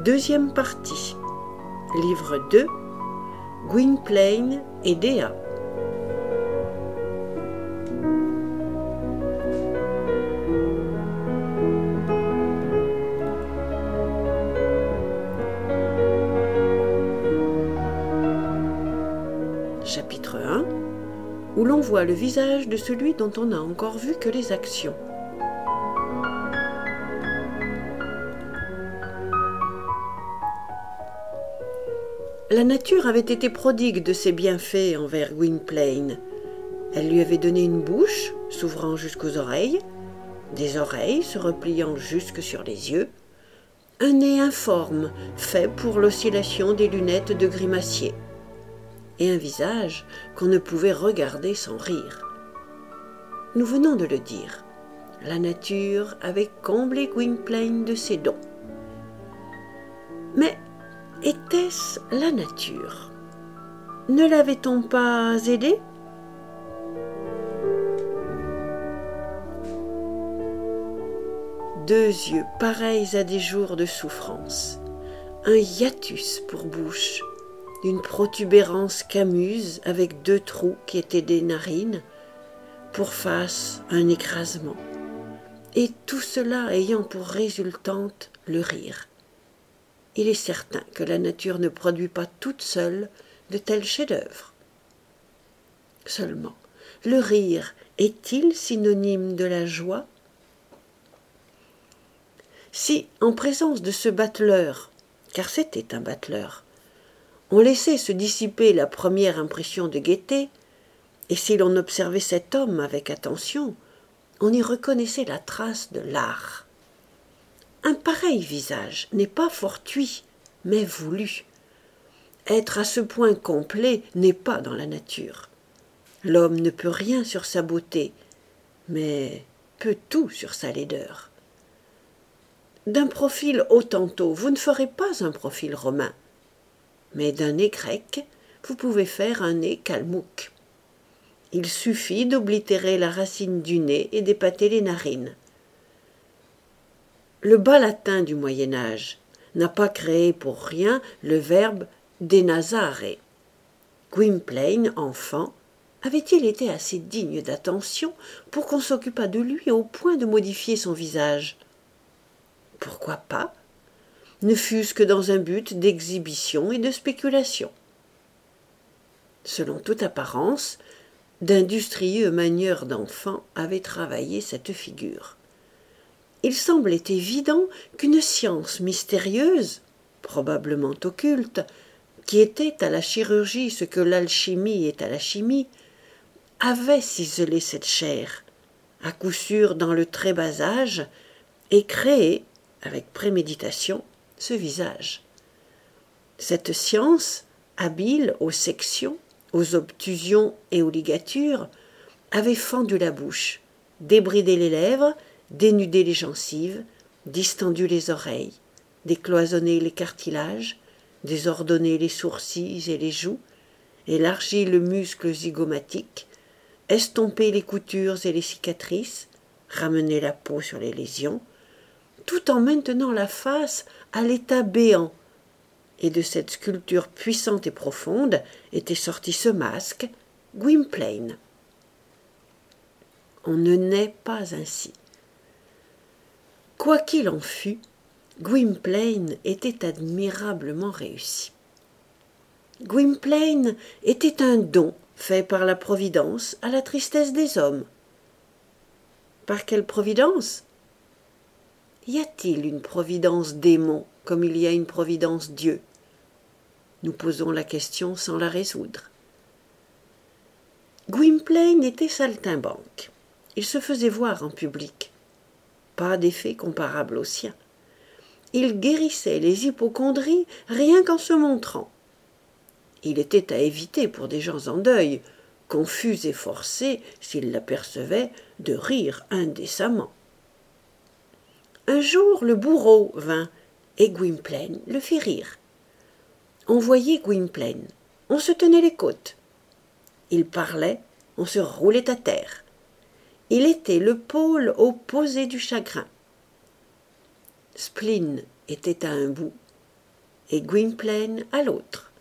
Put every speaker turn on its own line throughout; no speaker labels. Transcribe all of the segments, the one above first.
Deuxième partie. Livre 2. Gwynplaine et Dea. Chapitre 1, où l'on voit le visage de celui dont on n'a encore vu que les actions. La nature avait été prodigue de ses bienfaits envers Gwynplaine. Elle lui avait donné une bouche s'ouvrant jusqu'aux oreilles, des oreilles se repliant jusque sur les yeux, un nez informe fait pour l'oscillation des lunettes de grimacier, et un visage qu'on ne pouvait regarder sans rire. Nous venons de le dire, la nature avait comblé Gwynplaine de ses dons. Mais était-ce la nature? Ne l'avait-on pas aidé? Deux yeux pareils à des jours de souffrance, un hiatus pour bouche, une protubérance camuse avec deux trous qui étaient des narines, pour face un écrasement, et tout cela ayant pour résultante le rire. Il est certain que la nature ne produit pas toute seule de tels chefs-d'œuvre. Seulement, le rire est-il synonyme de la joie? Si, en présence de ce battleur, car c'était un battleur, on laissait se dissiper la première impression de gaieté, et si l'on observait cet homme avec attention, on y reconnaissait la trace de l'art. Un pareil visage n'est pas fortuit, mais voulu. Être à ce point complet n'est pas dans la nature. L'homme ne peut rien sur sa beauté, mais peut tout sur sa laideur. D'un profil hottentot, vous ne ferez pas un profil romain, mais d'un nez grec, vous pouvez faire un nez kalmouk. Il suffit d'oblitérer la racine du nez et d'épater les narines. Le bas latin du Moyen-Âge n'a pas créé pour rien le verbe denasare. Gwynplaine, enfant, avait-il été assez digne d'attention pour qu'on s'occupât de lui au point de modifier son visage? Pourquoi pas? Ne fût-ce que dans un but d'exhibition et de spéculation. Selon toute apparence, d'industrieux manieurs d'enfants avaient travaillé cette figure. Il semblait évident qu'une science mystérieuse, probablement occulte, qui était à la chirurgie ce que l'alchimie est à la chimie, avait ciselé cette chair, à coup sûr dans le très bas âge, et créé, avec préméditation, ce visage. Cette science, habile aux sections, aux obtusions et aux ligatures, avait fendu la bouche, débridé les lèvres, dénudé les gencives, distendu les oreilles, décloisonné les cartilages, désordonné les sourcils et les joues, élargi le muscle zygomatique, estompé les coutures et les cicatrices, ramené la peau sur les lésions, tout en maintenant la face à l'état béant. Et de cette sculpture puissante et profonde était sorti ce masque, Gwynplaine. On ne naît pas ainsi. Quoi qu'il en fût, Gwynplaine était admirablement réussi. Gwynplaine était un don fait par la Providence à la tristesse des hommes. Par quelle Providence? Y a-t-il une Providence démon comme il y a une Providence Dieu? Nous posons la question sans la résoudre. Gwynplaine était saltimbanque. Il se faisait voir en public. Pas d'effet comparable au sien. Il guérissait les hypocondries rien qu'en se montrant. Il était à éviter pour des gens en deuil, confus et forcés, s'ils l'apercevaient, de rire indécemment. Un jour, le bourreau vint, et Gwynplaine le fit rire. On voyait Gwynplaine, on se tenait les côtes. Il parlait, on se roulait à terre. Il était le pôle opposé du chagrin. Spleen était à un bout, et Gwynplaine à l'autre.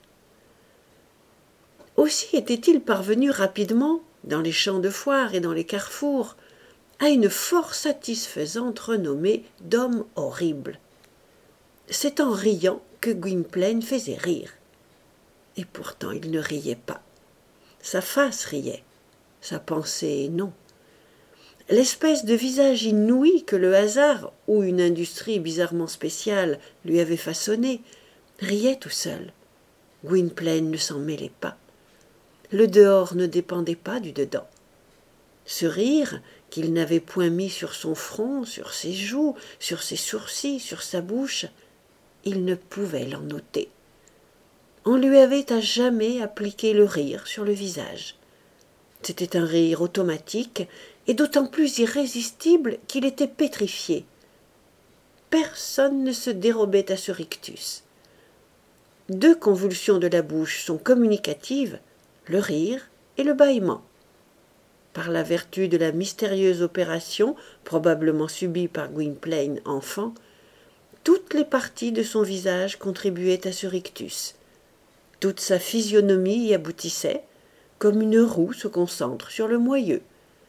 Aussi était-il parvenu rapidement, dans les champs de foire et dans les carrefours, à une fort satisfaisante renommée d'homme horrible. C'est en riant que Gwynplaine faisait rire. Et pourtant il ne riait pas. Sa face riait, sa pensée non. L'espèce de visage inouï que le hasard ou une industrie bizarrement spéciale lui avait façonné riait tout seul. Gwynplaine ne s'en mêlait pas. Le dehors ne dépendait pas du dedans. Ce rire, qu'il n'avait point mis sur son front, sur ses joues, sur ses sourcils, sur sa bouche, il ne pouvait l'en ôter. On lui avait à jamais appliqué le rire sur le visage. C'était un rire automatique et d'autant plus irrésistible qu'il était pétrifié. Personne ne se dérobait à ce rictus. 2 convulsions de la bouche sont communicatives, le rire et le bâillement. Par la vertu de la mystérieuse opération, probablement subie par Gwynplaine enfant, toutes les parties de son visage contribuaient à ce rictus. Toute sa physionomie y aboutissait, comme une roue se concentre sur le moyeu.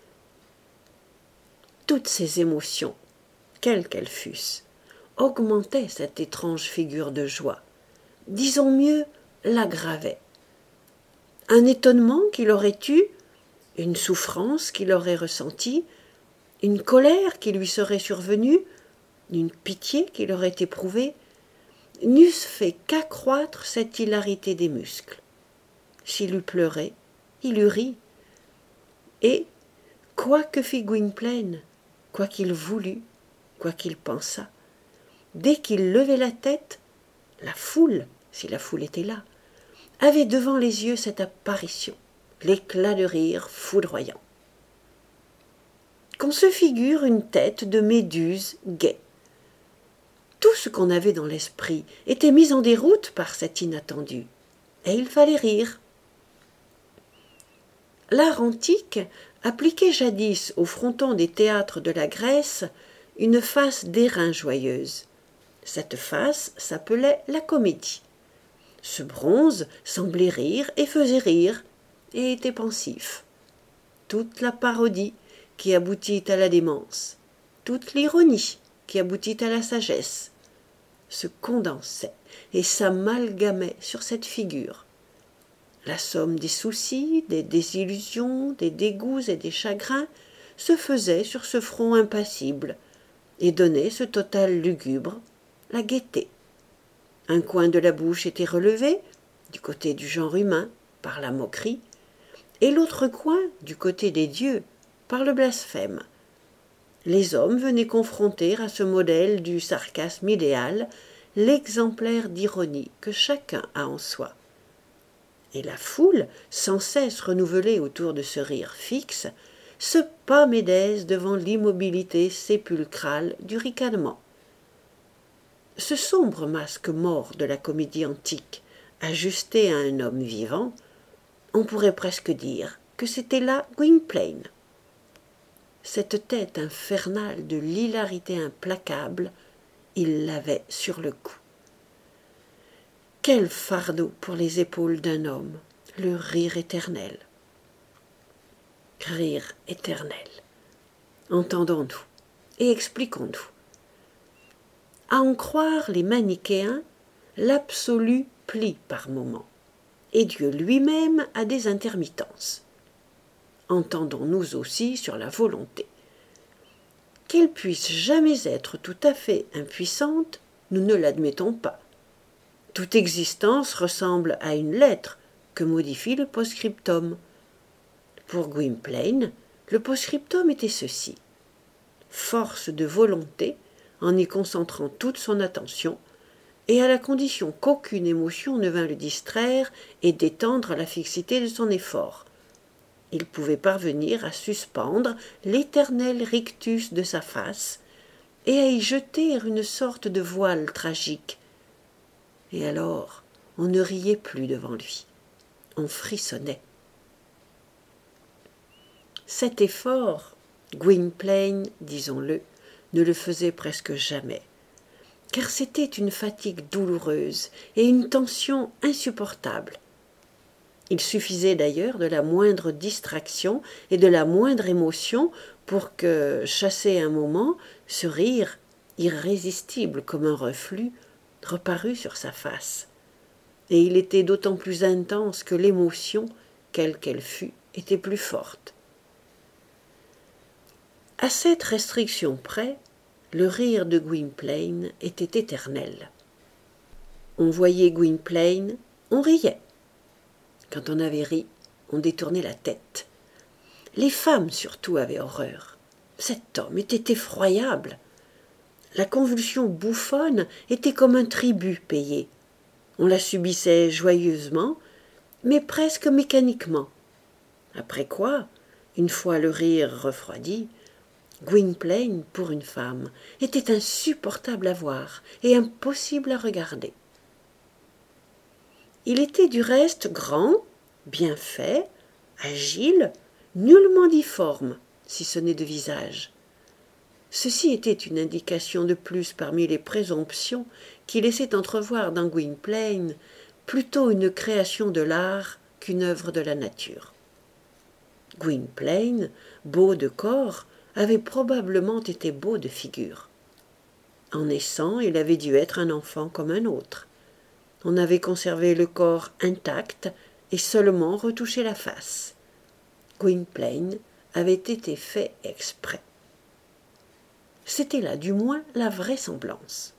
Toutes ses émotions, quelles qu'elles fussent, augmentaient cette étrange figure de joie. Disons mieux, l'aggravaient. Un étonnement qu'il aurait eu, une souffrance qu'il aurait ressentie, une colère qui lui serait survenue, une pitié qu'il aurait éprouvée, n'eussent fait qu'accroître cette hilarité des muscles. S'il eût pleuré, il eût ri. Et, quoi que fît Gwynplaine, quoi qu'il voulût, quoi qu'il pensât, dès qu'il levait la tête, la foule, si la foule était là, avait devant les yeux cette apparition, l'éclat de rire foudroyant. Qu'on se figure une tête de méduse gaie. Tout ce qu'on avait dans l'esprit était mis en déroute par cet inattendu, et il fallait rire. L'art antique appliquait jadis au fronton des théâtres de la Grèce une face d'airain joyeuse. Cette face s'appelait la comédie. Ce bronze semblait rire et faisait rire, et était pensif. Toute la parodie qui aboutit à la démence, toute l'ironie qui aboutit à la sagesse, se condensait et s'amalgamait sur cette figure. La somme des soucis, des désillusions, des dégoûts et des chagrins se faisait sur ce front impassible et donnait ce total lugubre, la gaieté. Un coin de la bouche était relevé, du côté du genre humain, par la moquerie, et l'autre coin, du côté des dieux, par le blasphème. Les hommes venaient confronter à ce modèle du sarcasme idéal l'exemplaire d'ironie que chacun a en soi. Et la foule, sans cesse renouvelée autour de ce rire fixe, se pâmait d'aise devant l'immobilité sépulcrale du ricanement. Ce sombre masque mort de la comédie antique, ajusté à un homme vivant, on pourrait presque dire que c'était là Gwynplaine. Cette tête infernale de l'hilarité implacable, il l'avait sur le cou. Quel fardeau pour les épaules d'un homme, le rire éternel. Rire éternel. Entendons-nous et expliquons-nous. À en croire les manichéens, l'absolu plie par moments, et Dieu lui-même a des intermittences. Entendons-nous aussi sur la volonté. Qu'elle puisse jamais être tout à fait impuissante, nous ne l'admettons pas. Toute existence ressemble à une lettre que modifie le post-scriptum. Pour Gwynplaine, le post-scriptum était ceci. Force de volonté, en y concentrant toute son attention, et à la condition qu'aucune émotion ne vînt le distraire et détendre la fixité de son effort. Il pouvait parvenir à suspendre l'éternel rictus de sa face et à y jeter une sorte de voile tragique. Et alors, on ne riait plus devant lui, on frissonnait. Cet effort, Gwynplaine, disons-le, ne le faisait presque jamais. car c'était une fatigue douloureuse et une tension insupportable. Il suffisait d'ailleurs de la moindre distraction et de la moindre émotion pour que, chassé un moment, ce rire, irrésistible comme un reflux, reparut sur sa face. Et il était d'autant plus intense que l'émotion, quelle qu'elle fût, était plus forte. À cette restriction près, le rire de Gwynplaine était éternel. On voyait Gwynplaine, on riait. Quand on avait ri, on détournait la tête. Les femmes surtout avaient horreur. Cet homme était effroyable. La convulsion bouffonne était comme un tribut payé. On la subissait joyeusement, mais presque mécaniquement. Après quoi, une fois le rire refroidi, Gwynplaine, pour une femme, était insupportable à voir et impossible à regarder. Il était du reste grand, bien fait, agile, nullement difforme, si ce n'est de visage. Ceci était une indication de plus parmi les présomptions qui laissaient entrevoir dans Gwynplaine plutôt une création de l'art qu'une œuvre de la nature. Gwynplaine, beau de corps, avait probablement été beau de figure. En naissant, il avait dû être un enfant comme un autre. On avait conservé le corps intact et seulement retouché la face. Gwynplaine avait été fait exprès. C'était là, du moins, la vraisemblance.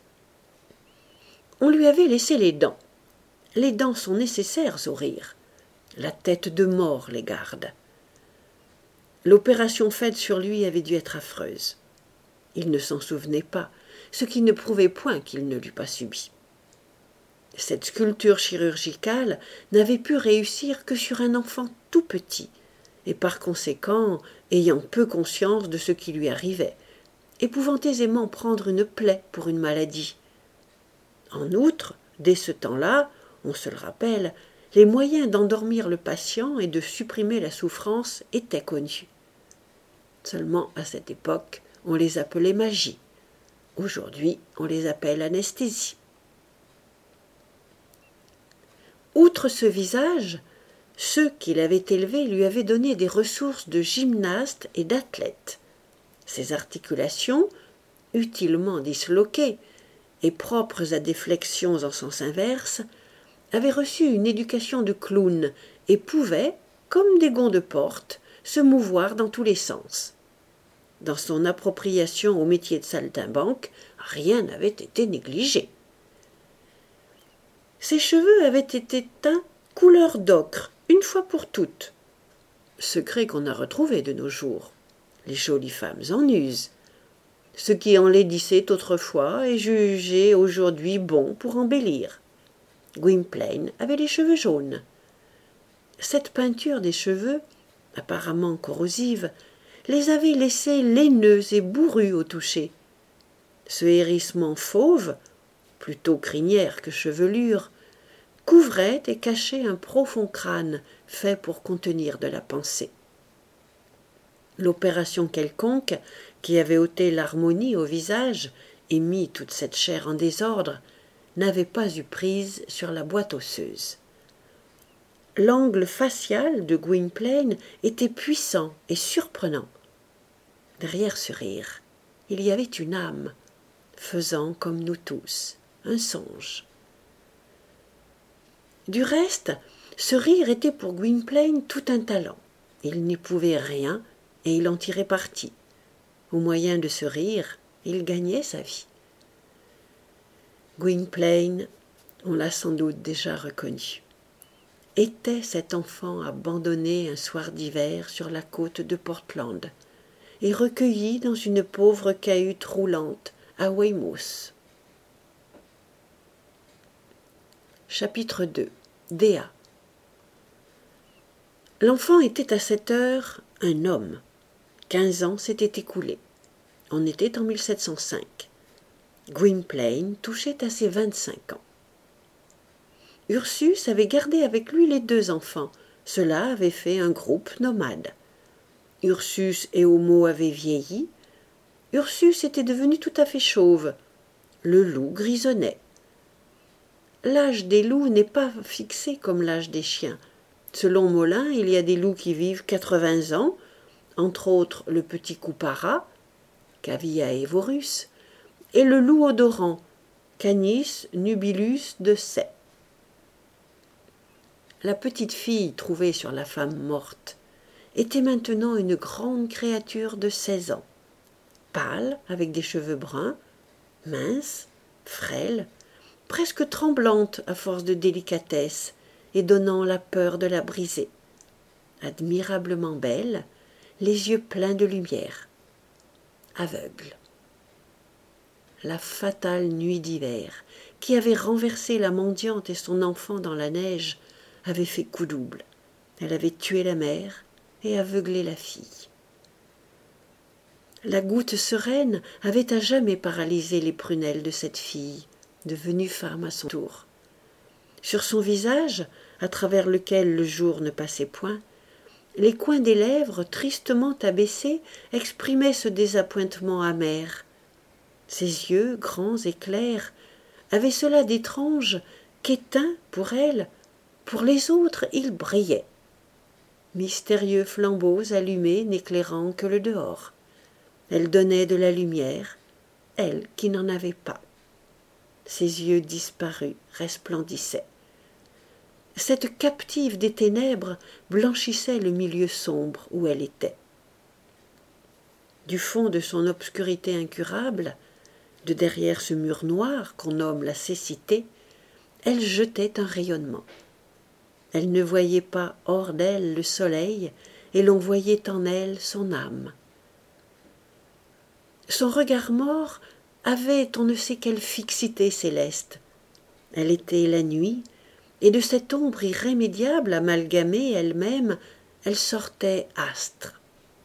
On lui avait laissé les dents. Les dents sont nécessaires au rire. La tête de mort les garde. L'opération faite sur lui avait dû être affreuse. Il ne s'en souvenait pas, ce qui ne prouvait point qu'il ne l'eût pas subie. Cette sculpture chirurgicale n'avait pu réussir que sur un enfant tout petit, et par conséquent ayant peu conscience de ce qui lui arrivait, et pouvant aisément prendre une plaie pour une maladie. En outre, dès ce temps-là, on se le rappelle, les moyens d'endormir le patient et de supprimer la souffrance étaient connus. Seulement, à cette époque, on les appelait magie. Aujourd'hui, on les appelle anesthésie. Outre ce visage, ceux qui l'avaient élevé lui avaient donné des ressources de gymnaste et d'athlète. Ses articulations, utilement disloquées et propres à des flexions en sens inverse, avaient reçu une éducation de clown et pouvaient, comme des gonds de porte, se mouvoir dans tous les sens. Dans son appropriation au métier de saltimbanque, rien n'avait été négligé. Ses cheveux avaient été teints couleur d'ocre, une fois pour toutes. Secret qu'on a retrouvé de nos jours. Les jolies femmes en usent. Ce qui enlaidissait autrefois est jugé aujourd'hui bon pour embellir. Gwynplaine avait les cheveux jaunes. Cette peinture des cheveux, apparemment corrosive, les avait laissés laineux et bourrus au toucher. Ce hérissement fauve, plutôt crinière que chevelure, couvrait et cachait un profond crâne fait pour contenir de la pensée. L'opération quelconque, qui avait ôté l'harmonie au visage et mis toute cette chair en désordre, n'avait pas eu prise sur la boîte osseuse. L'angle facial de Gwynplaine était puissant et surprenant. Derrière ce rire, il y avait une âme, faisant comme nous tous, un songe. Du reste, ce rire était pour Gwynplaine tout un talent. Il n'y pouvait rien et il en tirait parti. Au moyen de ce rire, il gagnait sa vie. Gwynplaine, on l'a sans doute déjà reconnu, était cet enfant abandonné un soir d'hiver sur la côte de Portland et recueilli dans une pauvre cahute roulante à Weymouth. Chapitre 2. Dea. L'enfant était à cette heure un homme. 15 ans s'étaient écoulés. On était en 1705. Gwynplaine touchait à ses 25 ans. Ursus avait gardé avec lui les 2 enfants. Cela avait fait un groupe nomade. Ursus et Homo avaient vieilli. Ursus était devenu tout à fait chauve. Le loup grisonnait. L'âge des loups n'est pas fixé comme l'âge des chiens. Selon Molin, il y a des loups qui vivent 80 ans, entre autres le petit Coupara, Cavia evorus, et le loup odorant, Canis nubilus de Say. La petite fille trouvée sur la femme morte était maintenant une grande créature de 16 ans, pâle, avec des cheveux bruns, mince, frêle, presque tremblante à force de délicatesse et donnant la peur de la briser. Admirablement belle, les yeux pleins de lumière, aveugle. La fatale nuit d'hiver, qui avait renversé la mendiante et son enfant dans la neige, avait fait coup double. Elle avait tué la mère et aveuglé la fille. La goutte sereine avait à jamais paralysé les prunelles de cette fille, devenue femme à son tour. Sur son visage, à travers lequel le jour ne passait point, les coins des lèvres, tristement abaissés, exprimaient ce désappointement amer. Ses yeux, grands et clairs, avaient cela d'étrange qu'éteints pour elle, pour les autres ils brillaient. Mystérieux flambeaux allumés n'éclairant que le dehors. Elle donnait de la lumière, elle qui n'en avait pas. Ses yeux disparus resplendissaient. Cette captive des ténèbres blanchissait le milieu sombre où elle était. Du fond de son obscurité incurable, de derrière ce mur noir qu'on nomme la cécité, elle jetait un rayonnement. Elle ne voyait pas hors d'elle le soleil, et l'on voyait en elle son âme. Son regard mort avait on ne sait quelle fixité céleste. Elle était la nuit, et de cette ombre irrémédiable amalgamée elle-même, elle sortait astre.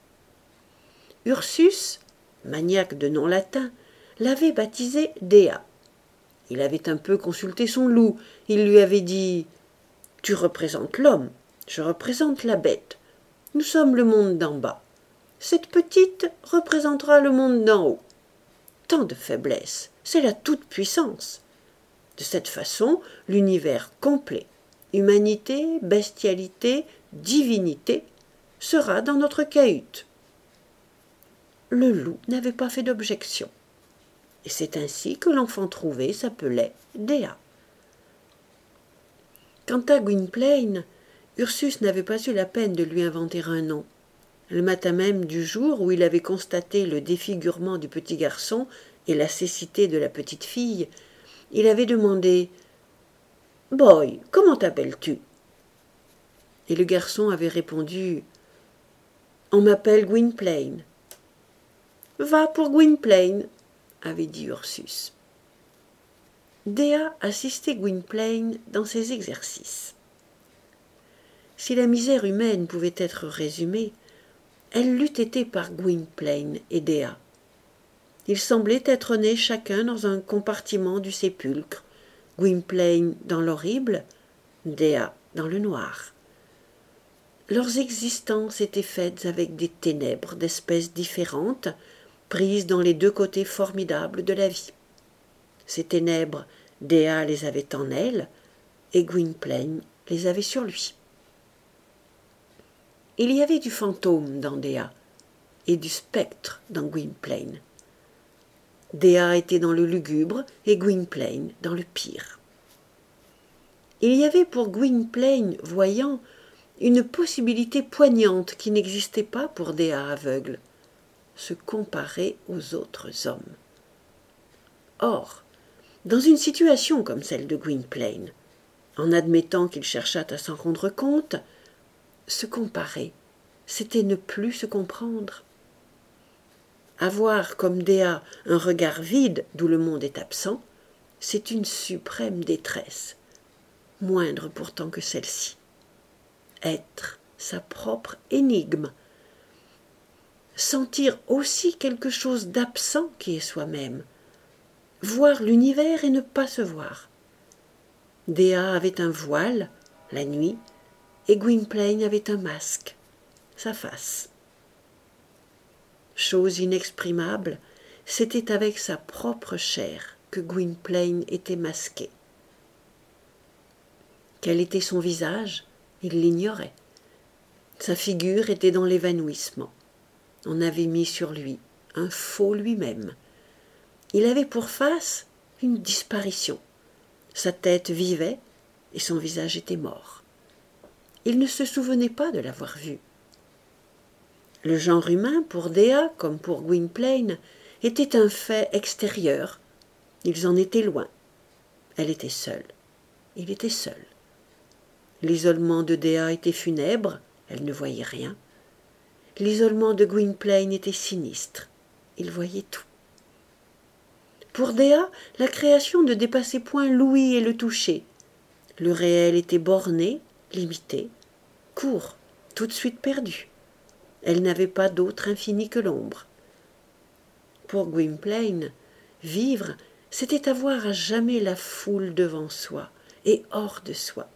Ursus, maniaque de nom latin, l'avait baptisée Dea. Il avait un peu consulté son loup. Il lui avait dit « Tu représentes l'homme, je représente la bête. Nous sommes le monde d'en bas. Cette petite représentera le monde d'en haut. Tant de faiblesse, c'est la toute-puissance. De cette façon, l'univers complet, humanité, bestialité, divinité, sera dans notre cahute. » Le loup n'avait pas fait d'objection. Et c'est ainsi que l'enfant trouvé s'appelait Dea. Quant à Gwynplaine, Ursus n'avait pas eu la peine de lui inventer un nom. Le matin même du jour où il avait constaté le défigurement du petit garçon et la cécité de la petite fille, il avait demandé « Boy, comment t'appelles-tu » Et le garçon avait répondu « On m'appelle Gwynplaine. »« Va pour Gwynplaine » avait dit Ursus. Dea assistait Gwynplaine dans ses exercices. Si la misère humaine pouvait être résumée, elle l'eût été par Gwynplaine et Dea. Ils semblaient être nés chacun dans un compartiment du sépulcre, Gwynplaine dans l'horrible, Dea dans le noir. Leurs existences étaient faites avec des ténèbres d'espèces différentes, prises dans les deux côtés formidables de la vie. Ces ténèbres, Dea les avait en elle, et Gwynplaine les avait sur lui. Il y avait du fantôme dans Dea, et du spectre dans Gwynplaine. Dea était dans le lugubre, et Gwynplaine dans le pire. Il y avait pour Gwynplaine, voyant, une possibilité poignante qui n'existait pas pour Dea aveugle, se comparer aux autres hommes. Or, dans une situation comme celle de Gwynplaine, en admettant qu'il cherchât à s'en rendre compte, se comparer, c'était ne plus se comprendre. Avoir comme Dea un regard vide d'où le monde est absent, c'est une suprême détresse, moindre pourtant que celle-ci. Être sa propre énigme, sentir aussi quelque chose d'absent qui est soi-même, voir l'univers et ne pas se voir. Dea avait un voile, la nuit, et Gwynplaine avait un masque, sa face. Chose inexprimable, c'était avec sa propre chair que Gwynplaine était masqué. Quel était son visage? Il l'ignorait. Sa figure était dans l'évanouissement. On avait mis sur lui un faux lui-même. Il avait pour face une disparition. Sa tête vivait et son visage était mort. Il ne se souvenait pas de l'avoir vu. Le genre humain, pour Dea comme pour Gwynplaine, était un fait extérieur. Ils en étaient loin. Elle était seule. Il était seul. L'isolement de Dea était funèbre, elle ne voyait rien. L'isolement de Gwynplaine était sinistre, il voyait tout. Pour Dea, la création ne dépassait point l'ouïe et le toucher. Le réel était borné, limité, court, tout de suite perdu. Elle n'avait pas d'autre infini que l'ombre. Pour Gwynplaine, vivre, c'était avoir à jamais la foule devant soi et hors de soi.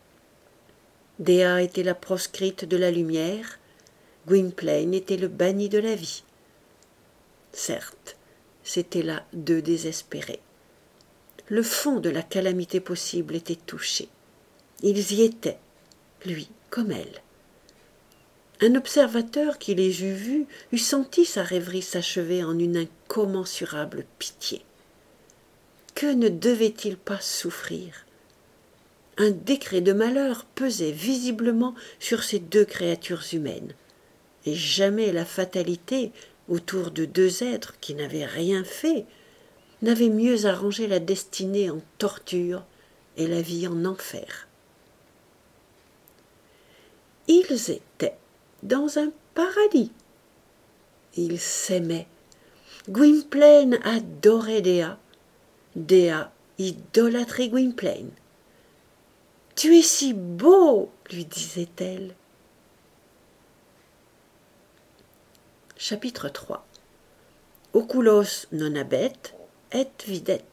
Dea était la proscrite de la lumière, Gwynplaine était le banni de la vie. Certes, c'étaient là deux désespérés. Le fond de la calamité possible était touché. Ils y étaient, lui comme elle. Un observateur qui les eût vus eût senti sa rêverie s'achever en une incommensurable pitié. Que ne devait-il pas souffrir? Un décret de malheur pesait visiblement sur ces deux créatures humaines, et jamais la fatalité, autour de deux êtres qui n'avaient rien fait, n'avait mieux arrangé la destinée en torture et la vie en enfer. Ils étaient dans un paradis. Ils s'aimaient. Gwynplaine adorait Dea. Dea idolâtrait Gwynplaine. « Tu es si beau !» lui disait-elle. Chapitre 3. Oculos non habet et videt.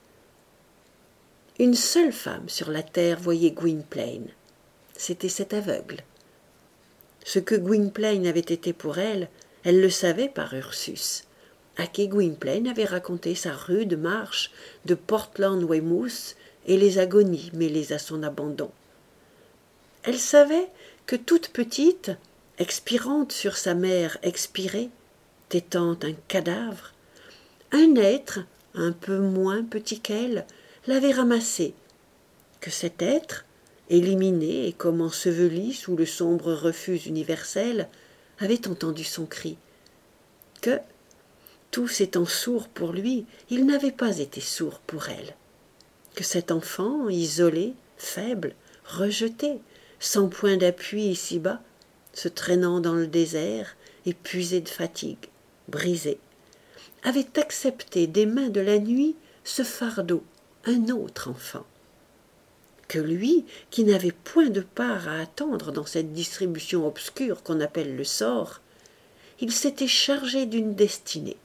Une seule femme sur la terre voyait Gwynplaine. C'était cette aveugle. Ce que Gwynplaine avait été pour elle, elle le savait par Ursus, à qui Gwynplaine avait raconté sa rude marche de Portland-Weymouth et les agonies mêlées à son abandon. Elle savait que toute petite, expirante sur sa mère expirée, tétant un cadavre, un être, un peu moins petit qu'elle, l'avait ramassée, que cet être, éliminé et comme enseveli sous le sombre refus universel, avait entendu son cri, que, tous étant sourds pour lui, il n'avait pas été sourd pour elle, que cet enfant, isolé, faible, rejeté, sans point d'appui ici-bas, se traînant dans le désert, épuisé de fatigue, brisé, avait accepté des mains de la nuit ce fardeau, un autre enfant. Que lui, qui n'avait point de part à attendre dans cette distribution obscure qu'on appelle le sort, il s'était chargé d'une destinée.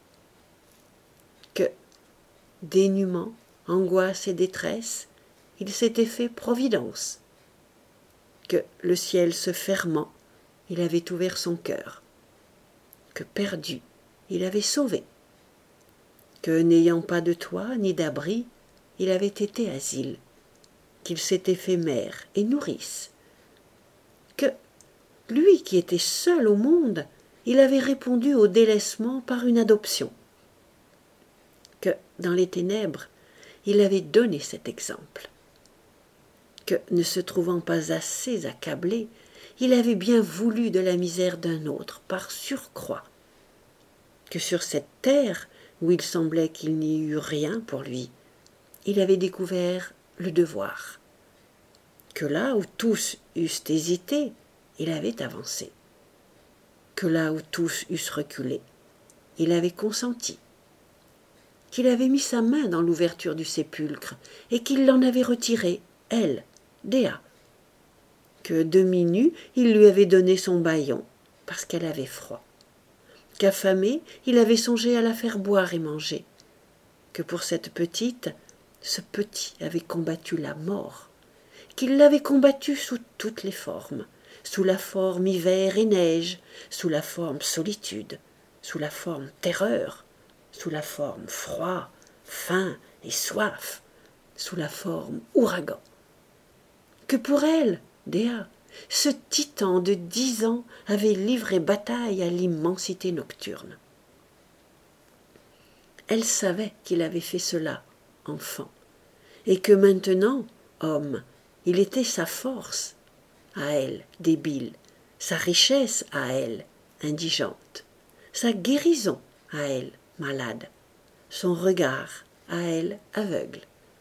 Que, dénûment, angoisse et détresse, il s'était fait providence. Que, le ciel se fermant, il avait ouvert son cœur. Que, perdu, il avait sauvé. Que, n'ayant pas de toit ni d'abri, il avait été asile. Qu'il s'était fait mère et nourrice. Que, lui qui était seul au monde, il avait répondu au délaissement par une adoption. Que, dans les ténèbres, il avait donné cet exemple. Que, ne se trouvant pas assez accablé, il avait bien voulu de la misère d'un autre, par surcroît. Que sur cette terre, où il semblait qu'il n'y eût rien pour lui, il avait découvert le devoir. Que là où tous eussent hésité, il avait avancé. Que là où tous eussent reculé, il avait consenti. Qu'il avait mis sa main dans l'ouverture du sépulcre et qu'il l'en avait retirée, elle, Dea. Que demi-nue, il lui avait donné son bâillon, parce qu'elle avait froid. Qu'affamé, il avait songé à la faire boire et manger. Que pour cette petite, ce petit avait combattu la mort. Qu'il l'avait combattue sous toutes les formes, sous la forme hiver et neige, sous la forme solitude, sous la forme terreur, sous la forme froid, faim et soif, sous la forme ouragan. Que pour elle, Dea, ce titan de 10 ans avait livré bataille à l'immensité nocturne. Elle savait qu'il avait fait cela, enfant, et que maintenant, homme, il était sa force, à elle, débile, sa richesse à elle, indigente, sa guérison à elle, malade, son regard à elle, aveugle.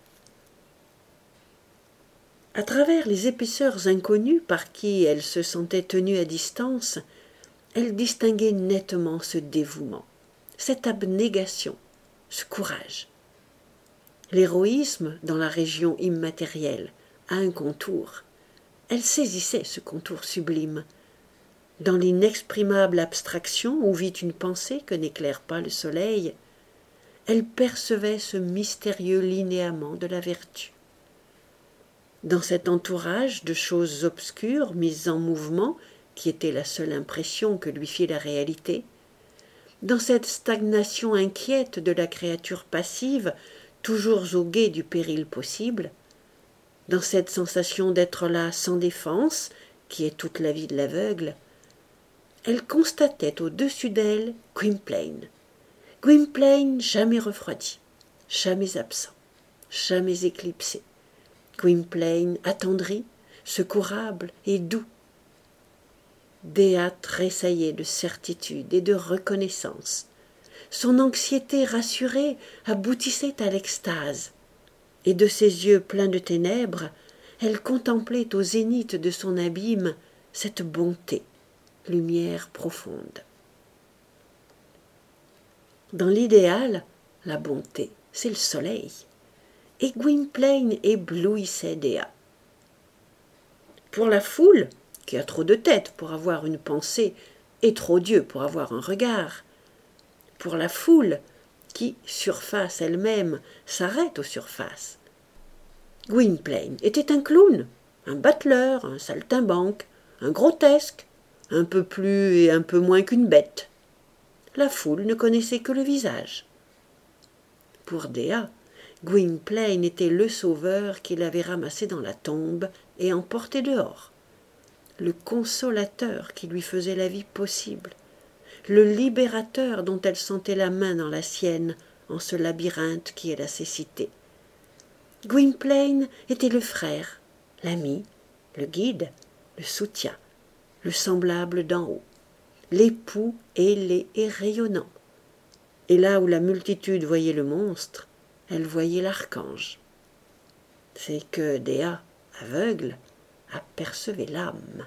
À travers les épaisseurs inconnues par qui elle se sentait tenue à distance, elle distinguait nettement ce dévouement, cette abnégation, ce courage. L'héroïsme dans la région immatérielle a un contour. Elle saisissait ce contour sublime. Dans l'inexprimable abstraction où vit une pensée que n'éclaire pas le soleil, elle percevait ce mystérieux linéament de la vertu. Dans cet entourage de choses obscures mises en mouvement, qui était la seule impression que lui fit la réalité, dans cette stagnation inquiète de la créature passive, toujours au guet du péril possible, dans cette sensation d'être là sans défense, qui est toute la vie de l'aveugle, elle constatait au-dessus d'elle Gwynplaine. Gwynplaine jamais refroidi, jamais absent, jamais éclipsé. Gwynplaine attendri, secourable et doux. Dea tressaillait de certitude et de reconnaissance. Son anxiété rassurée aboutissait à l'extase, et de ses yeux pleins de ténèbres, elle contemplait au zénith de son abîme cette bonté, lumière profonde. Dans l'idéal, la bonté, c'est le soleil. Et Gwynplaine éblouissait Dea. Pour la foule, qui a trop de tête pour avoir une pensée et trop d'yeux pour avoir un regard, pour la foule qui, surface elle-même, s'arrête aux surfaces, Gwynplaine était un clown, un battleur, un saltimbanque, un grotesque, un peu plus et un peu moins qu'une bête. La foule ne connaissait que le visage. Pour Dea, Gwynplaine était le sauveur qui l'avait ramassé dans la tombe et emporté dehors, le consolateur qui lui faisait la vie possible, le libérateur dont elle sentait la main dans la sienne en ce labyrinthe qui est la cécité. Gwynplaine était le frère, l'ami, le guide, le soutien, le semblable d'en haut, l'époux ailé et rayonnant. Et là où la multitude voyait le monstre, elle voyait l'archange. C'est que Dea, aveugle, apercevait l'âme.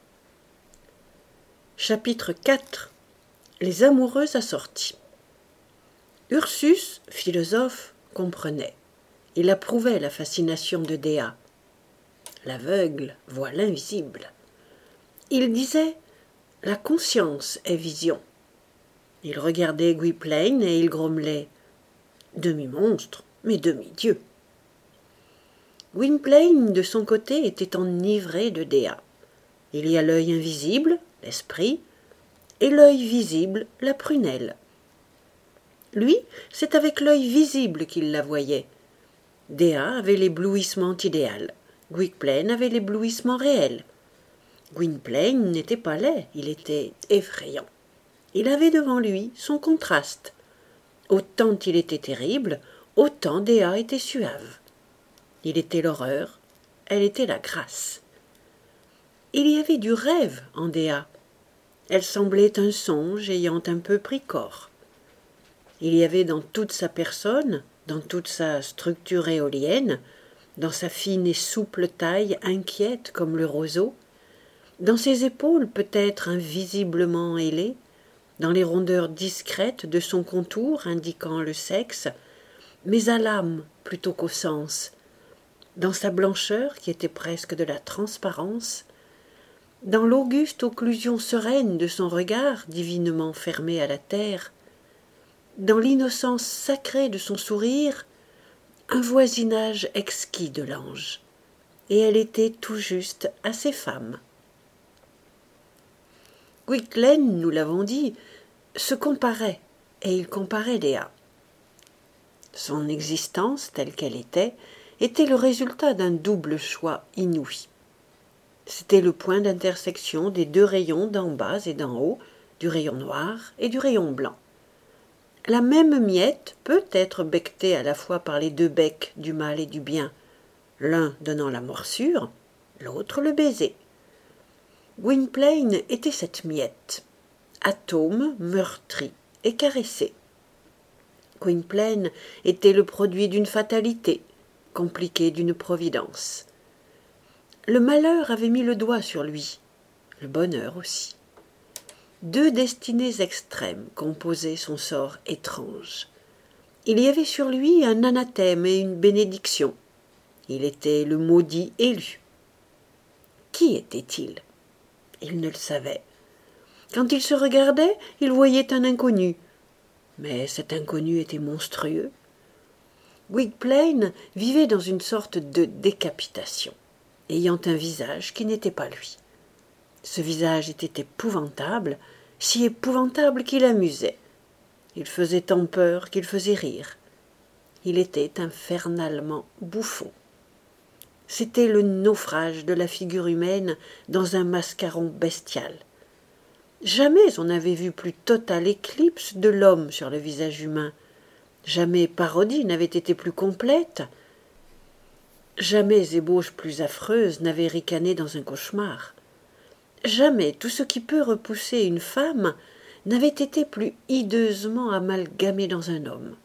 Chapitre 4. Les amoureux assortis. Ursus, philosophe, comprenait. Il approuvait la fascination de Dea. L'aveugle voit l'invisible. Il disait « La conscience est vision ». Il regardait Gwynplaine et il grommelait « Demi-monstre, mais demi-dieu ». Gwynplaine, de son côté, était enivré de Dea. Il y a l'œil invisible, l'esprit, et l'œil visible, la prunelle. Lui, c'est avec l'œil visible qu'il la voyait. Dea avait l'éblouissement idéal. Gwynplaine avait l'éblouissement réel. Gwynplaine n'était pas laid, il était effrayant. Il avait devant lui son contraste. Autant il était terrible, autant Dea était suave. Il était l'horreur, elle était la grâce. Il y avait du rêve en Dea. Elle semblait un songe ayant un peu pris corps. Il y avait dans toute sa personne, dans toute sa structure éolienne, dans sa fine et souple taille inquiète comme le roseau, dans ses épaules peut-être invisiblement ailées, dans les rondeurs discrètes de son contour indiquant le sexe, mais à l'âme plutôt qu'au sens, dans sa blancheur qui était presque de la transparence, dans l'auguste occlusion sereine de son regard divinement fermé à la terre, dans l'innocence sacrée de son sourire, un voisinage exquis de l'ange, et elle était tout juste assez femme. Gwynplaine, nous l'avons dit, se comparait, et il comparait Dea. Son existence, telle qu'elle était le résultat d'un double choix inouï. C'était le point d'intersection des deux rayons d'en bas et d'en haut, du rayon noir et du rayon blanc. La même miette peut être becquetée à la fois par les deux becs du mal et du bien, l'un donnant la morsure, l'autre le baiser. Gwynplaine était cette miette, atome meurtri et caressé. Gwynplaine était le produit d'une fatalité, compliquée d'une providence. Le malheur avait mis le doigt sur lui, le bonheur aussi. Deux destinées extrêmes composaient son sort étrange. Il y avait sur lui un anathème et une bénédiction. Il était le maudit élu. Qui était-il? Il ne le savait. Quand il se regardait, il voyait un inconnu. Mais cet inconnu était monstrueux. Gwynplaine vivait dans une sorte de décapitation, ayant un visage qui n'était pas lui. Ce visage était épouvantable, si épouvantable qu'il amusait. Il faisait tant peur qu'il faisait rire. Il était infernalement bouffon. C'était le naufrage de la figure humaine dans un mascaron bestial. Jamais on n'avait vu plus totale éclipse de l'homme sur le visage humain. Jamais parodie n'avait été plus complète. Jamais ébauche plus affreuse n'avait ricané dans un cauchemar. Jamais tout ce qui peut repousser une femme n'avait été plus hideusement amalgamé dans un homme.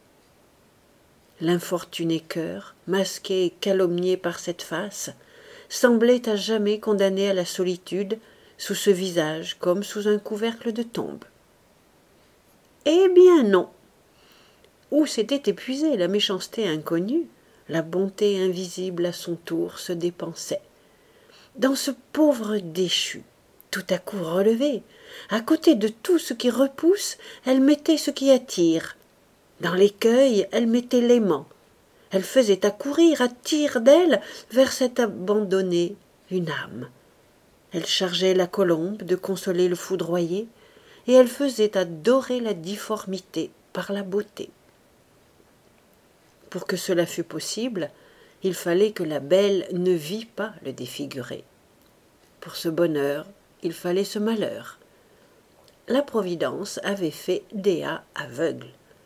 L'infortuné cœur, masqué et calomnié par cette face, semblait à jamais condamné à la solitude sous ce visage comme sous un couvercle de tombe. Eh bien non. Où s'était épuisée la méchanceté inconnue, la bonté invisible à son tour se dépensait. Dans ce pauvre déchu, tout à coup relevé, à côté de tout ce qui repousse, elle mettait ce qui attire. Dans l'écueil, elle mettait l'aimant. Elle faisait accourir à tire d'aile vers cet abandonné une âme. Elle chargeait la colombe de consoler le foudroyé, et elle faisait adorer la difformité par la beauté. Pour que cela fût possible, il fallait que la belle ne vît pas le défiguré. Pour ce bonheur, il fallait ce malheur. La Providence avait fait Dea aveugle.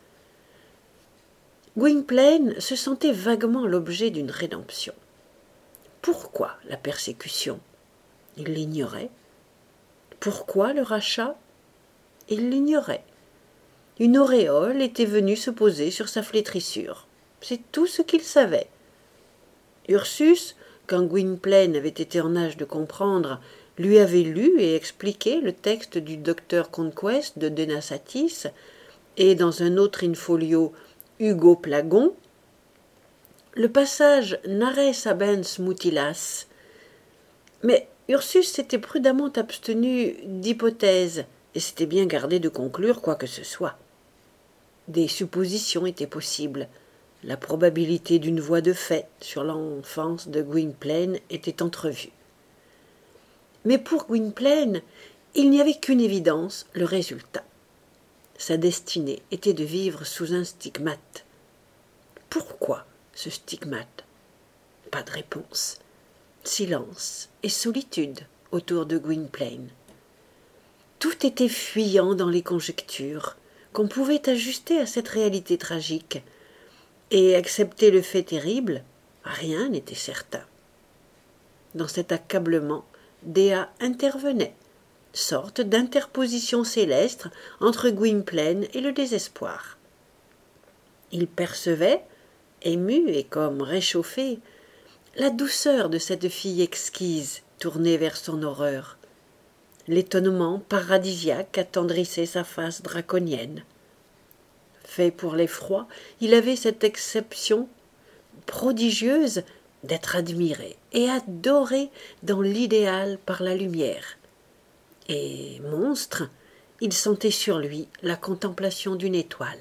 Gwynplaine se sentait vaguement l'objet d'une rédemption. Pourquoi la persécution? Il l'ignorait. Pourquoi le rachat? Il l'ignorait. Une auréole était venue se poser sur sa flétrissure. C'est tout ce qu'il savait. Ursus, quand Gwynplaine avait été en âge de comprendre, lui avait lu et expliqué le texte du docteur Conquest de Denasatis et dans un autre in-folio Hugo Plagon, le passage Nares habens mutilas. Mais Ursus s'était prudemment abstenu d'hypothèses et s'était bien gardé de conclure quoi que ce soit. Des suppositions étaient possibles. La probabilité d'une voie de fait sur l'enfance de Gwynplaine était entrevue. Mais pour Gwynplaine, il n'y avait qu'une évidence, le résultat. Sa destinée était de vivre sous un stigmate. Pourquoi ce stigmate? Pas de réponse. Silence et solitude autour de Gwynplaine. Tout était fuyant dans les conjectures qu'on pouvait ajuster à cette réalité tragique, et excepté le fait terrible, rien n'était certain. Dans cet accablement, Dea intervenait, sorte d'interposition céleste entre Gwynplaine et le désespoir. Il percevait, ému et comme réchauffé, la douceur de cette fille exquise tournée vers son horreur. L'étonnement paradisiaque attendrissait sa face draconienne. Fait pour l'effroi, il avait cette exception prodigieuse d'être admiré et adoré dans l'idéal par la lumière. Et, monstre, il sentait sur lui la contemplation d'une étoile.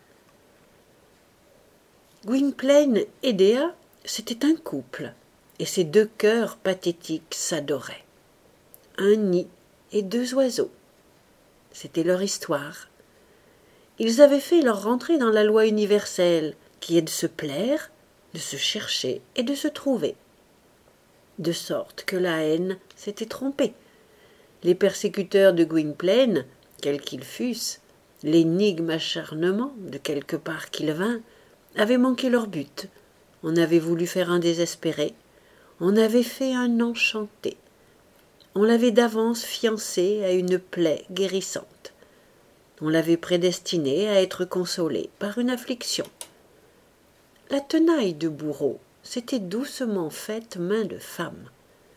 Gwynplaine et Dea, c'était un couple, et ces deux cœurs pathétiques s'adoraient. Un nid et deux oiseaux. C'était leur histoire. Ils avaient fait leur rentrée dans la loi universelle, qui est de se plaire, de se chercher et de se trouver. De sorte que la haine s'était trompée. Les persécuteurs de Gwynplaine, quels qu'ils fussent, l'énigme acharnement de quelque part qu'ils vinrent, avaient manqué leur but. On avait voulu faire un désespéré, on avait fait un enchanté. On l'avait d'avance fiancé à une plaie guérissante. On l'avait prédestiné à être consolé par une affliction. La tenaille de bourreau s'était doucement faite main de femme.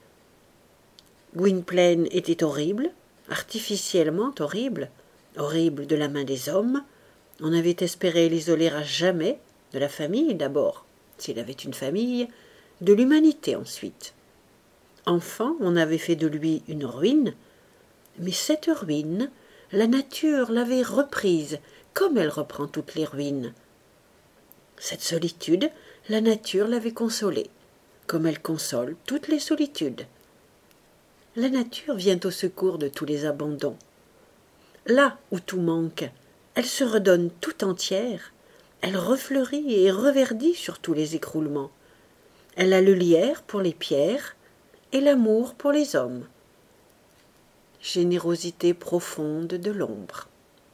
Gwynplaine était horrible, artificiellement horrible, horrible de la main des hommes. On avait espéré l'isoler à jamais, de la famille d'abord, s'il avait une famille, de l'humanité ensuite. Enfant, on avait fait de lui une ruine, mais cette ruine, la nature l'avait reprise, comme elle reprend toutes les ruines. Cette solitude, la nature l'avait consolée, comme elle console toutes les solitudes. La nature vient au secours de tous les abandons. Là où tout manque, elle se redonne tout entière, elle refleurit et reverdit sur tous les écroulements. Elle a le lierre pour les pierres et l'amour pour les hommes. Générosité profonde de l'ombre.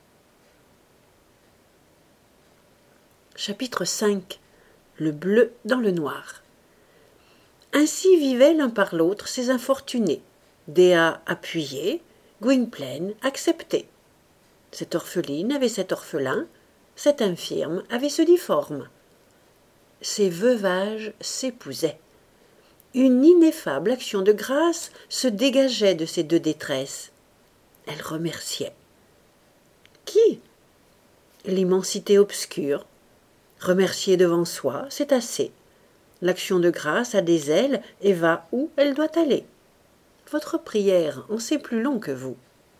Chapitre 5. Le bleu dans le noir. Ainsi vivaient l'un par l'autre ces infortunés. Dea appuyée, Gwynplaine acceptée. Cette orpheline avait cet orphelin, cet infirme avait ce difforme. Ces veuvages s'épousaient. Une ineffable action de grâce se dégageait de ces deux détresses. Elle remerciait. Qui? L'immensité obscure. Remercier devant soi, c'est assez. L'action de grâce a des ailes et va où elle doit aller. Votre prière en sait plus long que vous.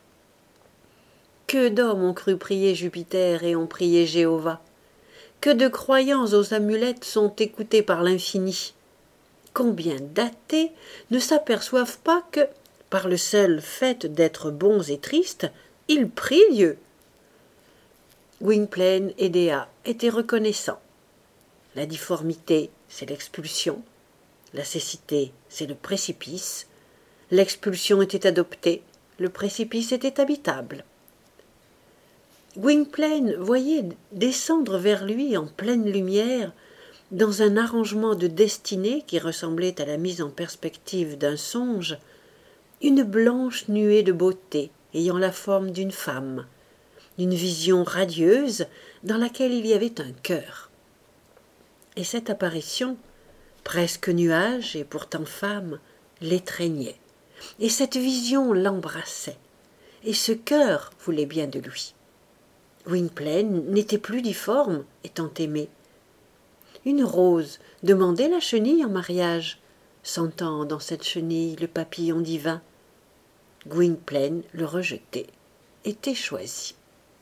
Que d'hommes ont cru prier Jupiter et ont prié Jéhovah. Que de croyants aux amulettes sont écoutés par l'infini. Combien d'athées ne s'aperçoivent pas que, par le seul fait d'être bons et tristes, ils prient Dieu. Gwynplaine et Dea étaient reconnaissants. La difformité, c'est l'expulsion. La cécité, c'est le précipice. L'expulsion était adoptée, le précipice était habitable. Gwynplaine voyait descendre vers lui en pleine lumière, dans un arrangement de destinée qui ressemblait à la mise en perspective d'un songe, une blanche nuée de beauté ayant la forme d'une femme, une vision radieuse dans laquelle il y avait un cœur. Et cette apparition, presque nuage et pourtant femme, l'étreignait, et cette vision l'embrassait, et ce cœur voulait bien de lui. Gwynplaine n'était plus difforme, étant aimé. Une rose demandait la chenille en mariage, sentant dans cette chenille le papillon divin. Gwynplaine le rejetait, était choisi.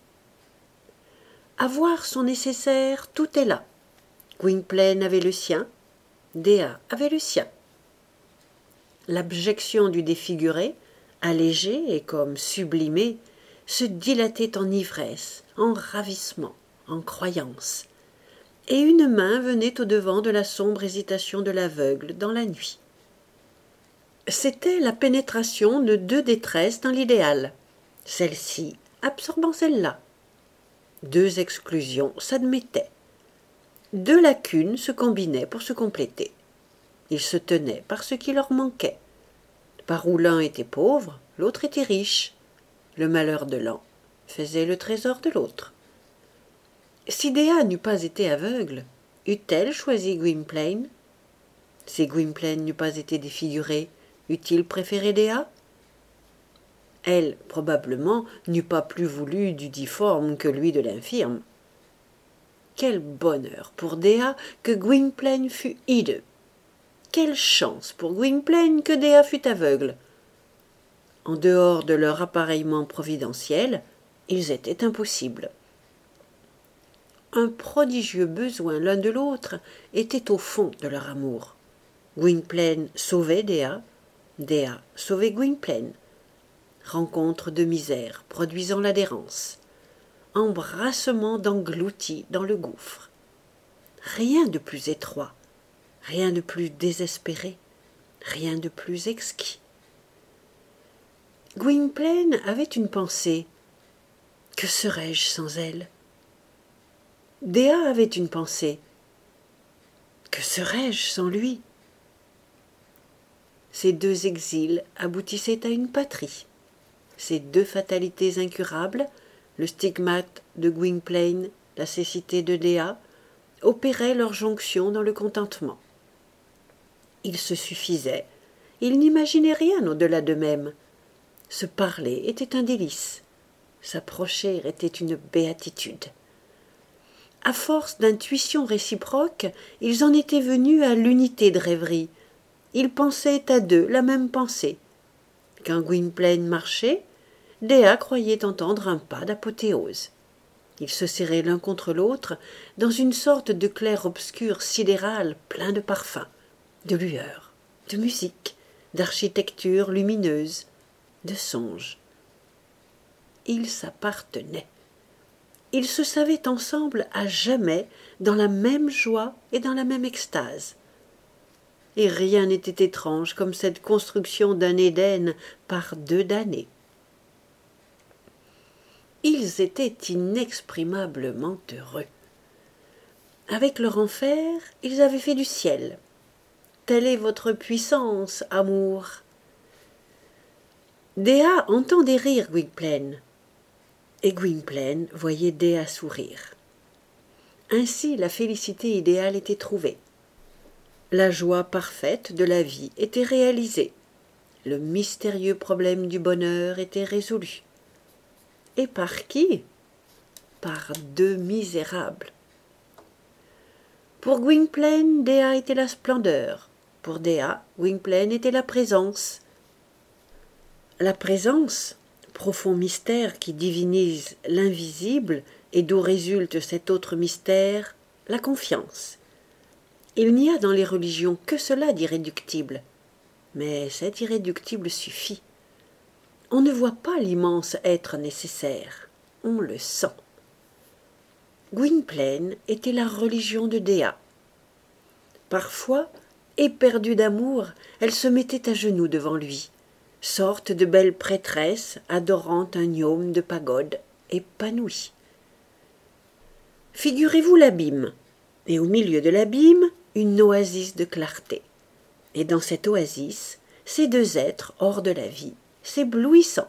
Avoir son nécessaire, tout est là. Gwynplaine avait le sien, Dea avait le sien. L'abjection du défiguré, allégée et comme sublimée, se dilatait en ivresse, en ravissement, en croyance. Et une main venait au-devant de la sombre hésitation de l'aveugle dans la nuit. C'était la pénétration de deux détresses dans l'idéal, celle-ci absorbant celle-là. Deux exclusions s'admettaient. Deux lacunes se combinaient pour se compléter. Ils se tenaient par ce qui leur manquait. Par où l'un était pauvre, l'autre était riche. Le malheur de l'un faisait le trésor de l'autre. Si Dea n'eût pas été aveugle, eût-elle choisi Gwynplaine? Si Gwynplaine n'eût pas été défiguré, eût-il préféré Dea? Elle, probablement, n'eût pas plus voulu du difforme que lui de l'infirme. Quel bonheur pour Dea que Gwynplaine fût hideux! Quelle chance pour Gwynplaine que Dea fût aveugle! En dehors de leur appareillement providentiel, ils étaient impossibles. Un prodigieux besoin l'un de l'autre était au fond de leur amour. Gwynplaine sauvait Dea, Dea sauvait Gwynplaine. Rencontre de misère produisant l'adhérence. Embrassement d'engloutis dans le gouffre. rien de plus étroit, rien de plus désespéré, rien de plus exquis. Gwynplaine avait une pensée. Que serais-je sans elle? Dea avait une pensée. Que serais-je sans lui? Ces deux exils aboutissaient à une patrie. Ces deux fatalités incurables, le stigmate de Gwynplaine, la cécité de Dea, opéraient leur jonction dans le contentement. Ils se suffisaient, ils n'imaginaient rien au-delà d'eux-mêmes. Se parler était un délice, s'approcher était une béatitude. À force d'intuitions réciproques, ils en étaient venus à l'unité de rêverie. Ils pensaient à deux la même pensée. Quand Gwynplaine marchait, Dea croyait entendre un pas d'apothéose. Ils se serraient l'un contre l'autre dans une sorte de clair-obscur sidéral plein de parfums, de lueurs, de musique, d'architecture lumineuse, de songes. Ils s'appartenaient. Ils se savaient ensemble à jamais dans la même joie et dans la même extase. Et rien n'était étrange comme cette construction d'un Éden par deux damnés. Ils étaient inexprimablement heureux. Avec leur enfer, ils avaient fait du ciel. Telle est votre puissance, amour. Dea entendait rire Gwynplaine, et Gwynplaine voyait Dea sourire. Ainsi la félicité idéale était trouvée. La joie parfaite de la vie était réalisée. Le mystérieux problème du bonheur était résolu. Et par qui? Par deux misérables. Pour Gwynplaine, Dea était la splendeur. Pour Dea, Gwynplaine était la présence. La présence, profond mystère qui divinise l'invisible et d'où résulte cet autre mystère, la confiance. Il n'y a dans les religions que cela d'irréductible. Mais cet irréductible suffit. On ne voit pas l'immense être nécessaire, on le sent. Gwynplaine était la religion de Dea. Parfois, éperdue d'amour, elle se mettait à genoux devant lui, sorte de belle prêtresse adorant un gnome de pagode épanoui. Figurez-vous l'abîme, et au milieu de l'abîme, une oasis de clarté. Et dans cette oasis, ces deux êtres hors de la vie, s'éblouissant.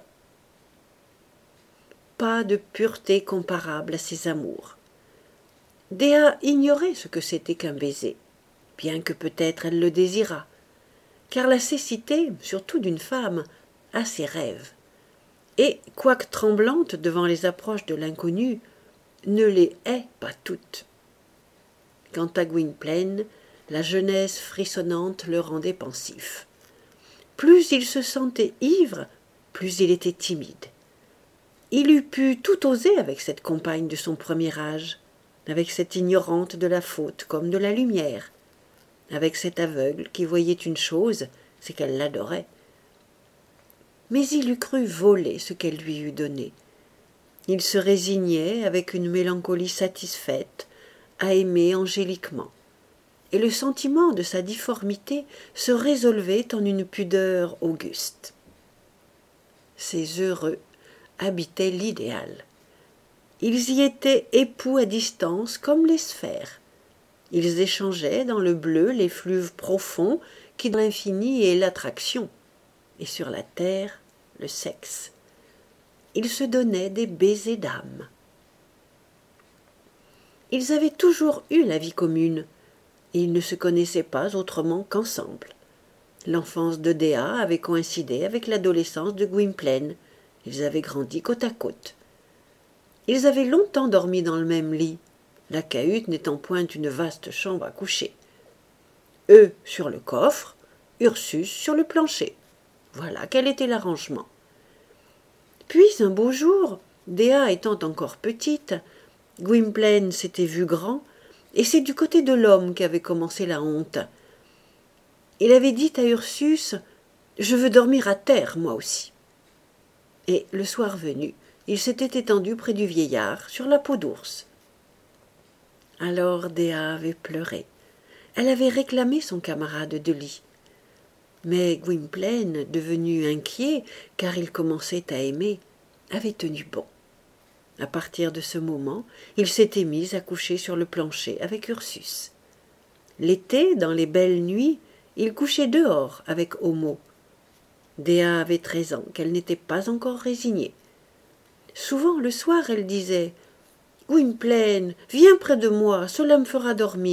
Pas de pureté comparable à ces amours. Dea ignorait ce que c'était qu'un baiser, bien que peut-être elle le désirât, car la cécité, surtout d'une femme, a ses rêves, et, quoique tremblante devant les approches de l'inconnu, ne les hait pas toutes. Quant à Gwynplaine, la jeunesse frissonnante le rendait pensif. Plus il se sentait ivre, plus il était timide. Il eût pu tout oser avec cette compagne de son premier âge, avec cette ignorante de la faute comme de la lumière, avec cet aveugle qui voyait une chose, c'est qu'elle l'adorait. Mais il eût cru voler ce qu'elle lui eût donné. Il se résignait avec une mélancolie satisfaite à aimer angéliquement, et le sentiment de sa difformité se résolvait en une pudeur auguste. Ces heureux habitaient l'idéal. Ils y étaient époux à distance comme les sphères. Ils échangeaient dans le bleu les fleuves profonds qui dans l'infini est l'attraction, et sur la terre le sexe. Ils se donnaient des baisers d'âme. Ils avaient toujours eu la vie commune, et ils ne se connaissaient pas autrement qu'ensemble. L'enfance de Dea avait coïncidé avec l'adolescence de Gwynplaine. Ils avaient grandi côte à côte. Ils avaient longtemps dormi dans le même lit, la cahute n'étant point une vaste chambre à coucher. Eux sur le coffre, Ursus sur le plancher. Voilà quel était l'arrangement. Puis, un beau jour, Dea étant encore petite, Gwynplaine s'était vu grand, et c'est du côté de l'homme qu'avait commencé la honte. Il avait dit à Ursus « Je veux dormir à terre, moi aussi ». Et, le soir venu, il s'était étendu près du vieillard, sur la peau d'ours. Alors Dea avait pleuré. Elle avait réclamé son camarade de lit. Mais Gwynplaine, devenu inquiet, car il commençait à aimer, avait tenu bon. À partir de ce moment, il s'était mis à coucher sur le plancher avec Ursus. L'été, dans les belles nuits, il couchait dehors avec Homo. Dea avait 13 ans, qu'elle n'était pas encore résignée. Souvent, le soir, elle disait « Gwynplaine, viens près de moi, cela me fera dormir. »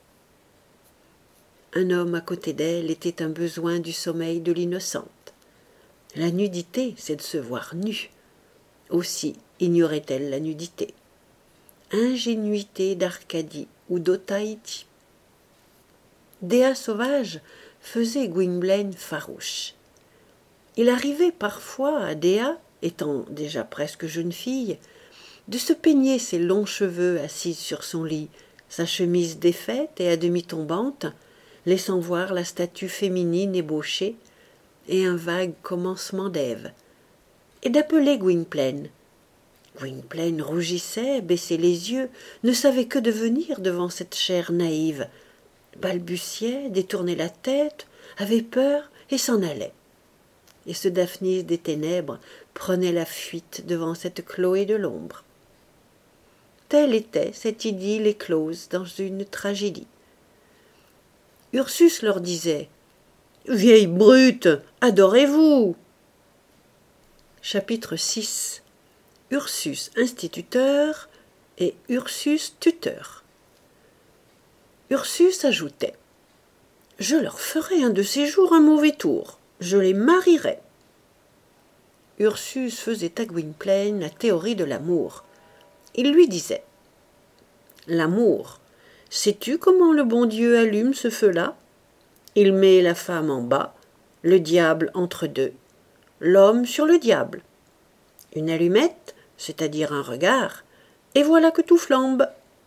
Un homme à côté d'elle était un besoin du sommeil de l'innocente. La nudité, c'est de se voir nue. Aussi ignorait-elle la nudité. Ingénuité d'Arcadie ou d'Otaïti. Dea sauvage faisait Gwynplaine farouche. Il arrivait parfois à Dea, étant déjà presque jeune fille, de se peigner ses longs cheveux assise sur son lit, sa chemise défaite et à demi tombante, laissant voir la statue féminine ébauchée et un vague commencement d'Ève, et d'appeler Gwynplaine. Gwynplaine rougissait, baissait les yeux, ne savait que devenir devant cette chair naïve, balbutiait, détournait la tête, avait peur et s'en allait. Et ce Daphnis des ténèbres prenait la fuite devant cette Chloé de l'ombre. Telle était cette idylle éclose dans une tragédie. Ursus leur disait « Vieille brute, adorez-vous » Chapitre 6. Ursus instituteur et Ursus tuteur. Ursus ajoutait « Je leur ferai un de ces jours un mauvais tour, je les marierai. » Ursus faisait à Gwynplaine la théorie de l'amour. Il lui disait « L'amour, sais-tu comment le bon Dieu allume ce feu-là? Il met la femme en bas, le diable entre deux, l'homme sur le diable. Une allumette, c'est-à-dire un regard, et voilà que tout flambe. »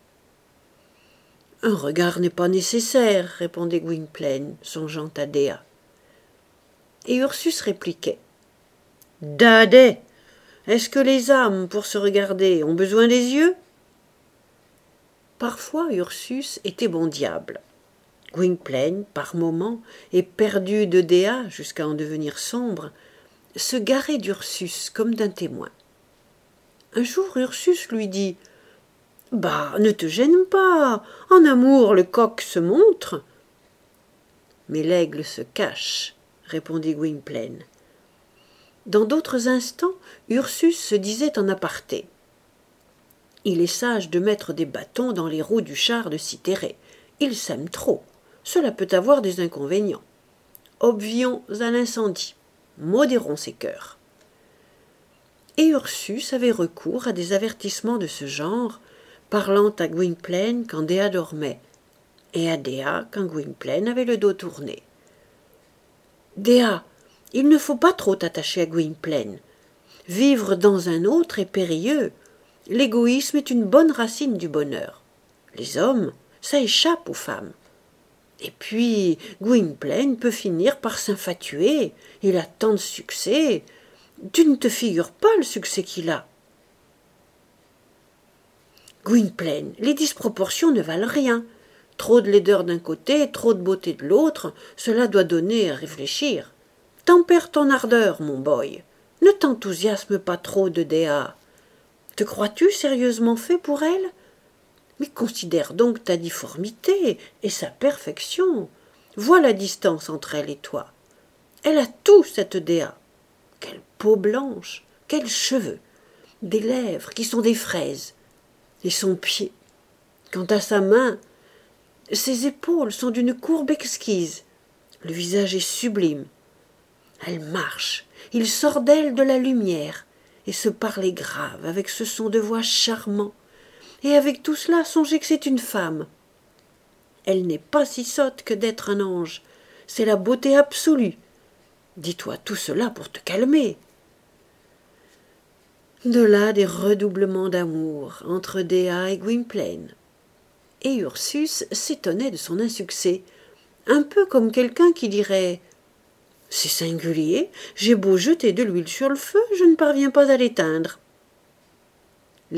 « Un regard n'est pas nécessaire, » répondait Gwynplaine, songeant à Dea. Et Ursus répliquait « Dadais, est-ce que les âmes, pour se regarder, ont besoin des yeux ?» Parfois Ursus était bon diable. Gwynplaine, par moments, éperdue de Dea jusqu'à en devenir sombre, se garait d'Ursus comme d'un témoin. Un jour Ursus lui dit « Bah, ne te gêne pas, en amour le coq se montre. » « Mais l'aigle se cache, » répondit Gwynplaine. Dans d'autres instants, Ursus se disait en aparté « Il est sage de mettre des bâtons dans les roues du char de Cythérée. Il s'aime trop. Cela peut avoir des inconvénients. Obvions à l'incendie. Modérons ses cœurs. » Et Ursus avait recours à des avertissements de ce genre, parlant à Gwynplaine quand Dea dormait, et à Dea quand Gwynplaine avait le dos tourné. « Dea, il ne faut pas trop t'attacher à Gwynplaine. Vivre dans un autre est périlleux. L'égoïsme est une bonne racine du bonheur. Les hommes, ça échappe aux femmes. Et puis, Gwynplaine peut finir par s'infatuer. Il a tant de succès. Tu ne te figures pas le succès qu'il a. » « Gwynplaine, les disproportions ne valent rien. Trop de laideur d'un côté, trop de beauté de l'autre, cela doit donner à réfléchir. Tempère ton ardeur, mon boy. Ne t'enthousiasme pas trop de Dea. Te crois-tu sérieusement fait pour elle? Mais considère donc ta difformité et sa perfection. Vois la distance entre elle et toi. Elle a tout, cette Dea. Quelle peau blanche, quels cheveux, des lèvres qui sont des fraises, et son pied. Quant à sa main, ses épaules sont d'une courbe exquise. Le visage est sublime. Elle marche, il sort d'elle de la lumière, et ce parler grave, avec ce son de voix charmant. Et avec tout cela, songez que c'est une femme. Elle n'est pas si sotte que d'être un ange. C'est la beauté absolue. Dis-toi tout cela pour te calmer. De là des redoublements d'amour entre Dea et Gwynplaine. Et Ursus s'étonnait de son insuccès, un peu comme quelqu'un qui dirait « C'est singulier, j'ai beau jeter de l'huile sur le feu, je ne parviens pas à l'éteindre. »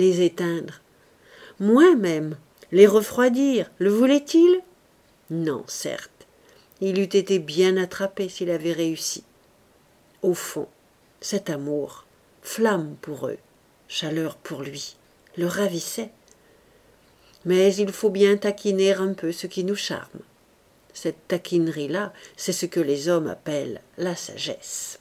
Les éteindre. Moins même, Les refroidir, le voulait-il? Non, certes. Il eût été bien attrapé s'il avait réussi. Au fond, cet amour, flamme pour eux, chaleur pour lui, le ravissait. Mais il faut bien taquiner un peu ce qui nous charme. Cette taquinerie-là, c'est ce que les hommes appellent la sagesse.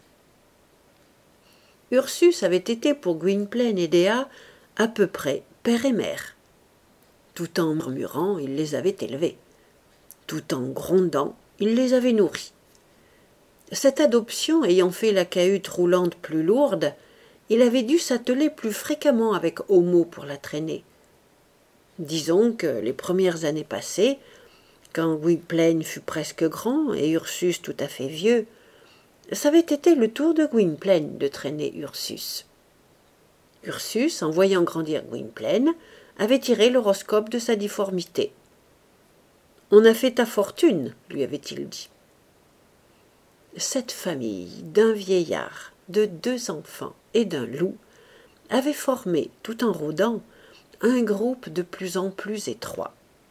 Ursus avait été pour Gwynplaine et Dea à peu près père et mère. Tout en murmurant, il les avait élevés. Tout en grondant, il les avait nourris. Cette adoption ayant fait la cahute roulante plus lourde, il avait dû s'atteler plus fréquemment avec Homo pour la traîner. Disons que les premières années passées, quand Gwynplaine fut presque grand et Ursus tout à fait vieux, ça avait été le tour de Gwynplaine de traîner Ursus. Ursus, en voyant grandir Gwynplaine, avait tiré l'horoscope de sa difformité. « On a fait ta fortune, lui avait-il dit. » Cette famille d'un vieillard, de 2 enfants et d'un loup avait formé, tout en rôdant, un groupe de plus en plus étroit.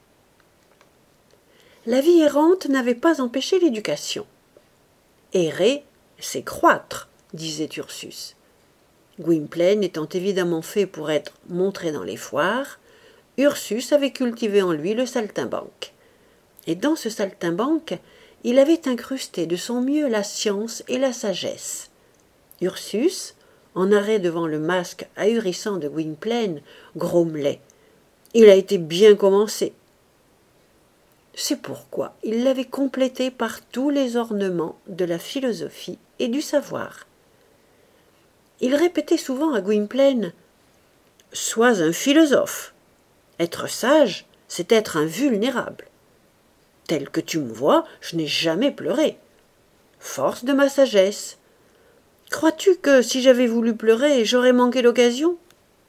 La vie errante n'avait pas empêché l'éducation. Errer, c'est croître, disait Ursus. Gwynplaine étant évidemment fait pour être montré dans les foires, Ursus avait cultivé en lui le saltimbanque. Et dans ce saltimbanque, il avait incrusté de son mieux la science et la sagesse. Ursus, en arrêt devant le masque ahurissant de Gwynplaine, grommelait. Il a été bien commencé. C'est pourquoi il l'avait complété par tous les ornements de la philosophie et du savoir. Il répétait souvent à Gwynplaine « Sois un philosophe. Être sage, c'est être invulnérable. Tel que tu me vois, je n'ai jamais pleuré. Force de ma sagesse. Crois-tu que si j'avais voulu pleurer, j'aurais manqué l'occasion ?»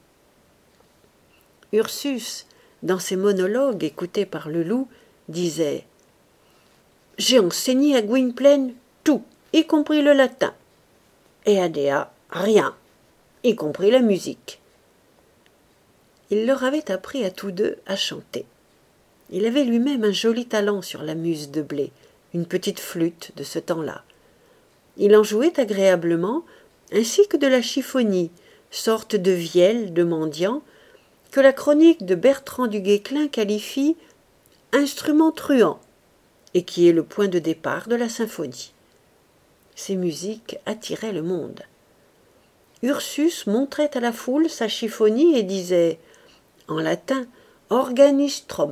Ursus, dans ses monologues écoutés par le loup, disait « J'ai enseigné à Gwynplaine tout, y compris le latin, et à Dea rien, y compris la musique. » Il leur avait appris à tous deux à chanter. Il avait lui-même un joli talent sur la muse de blé, une petite flûte de ce temps-là. Il en jouait agréablement, ainsi que de la chiffonie, sorte de vielle de mendiant, que la chronique de Bertrand du Guesclin qualifie « instrument truand » et qui est le point de départ de la symphonie. Ces musiques attiraient le monde. Ursus montrait à la foule sa chiffonie et disait, en latin, « organistrum ».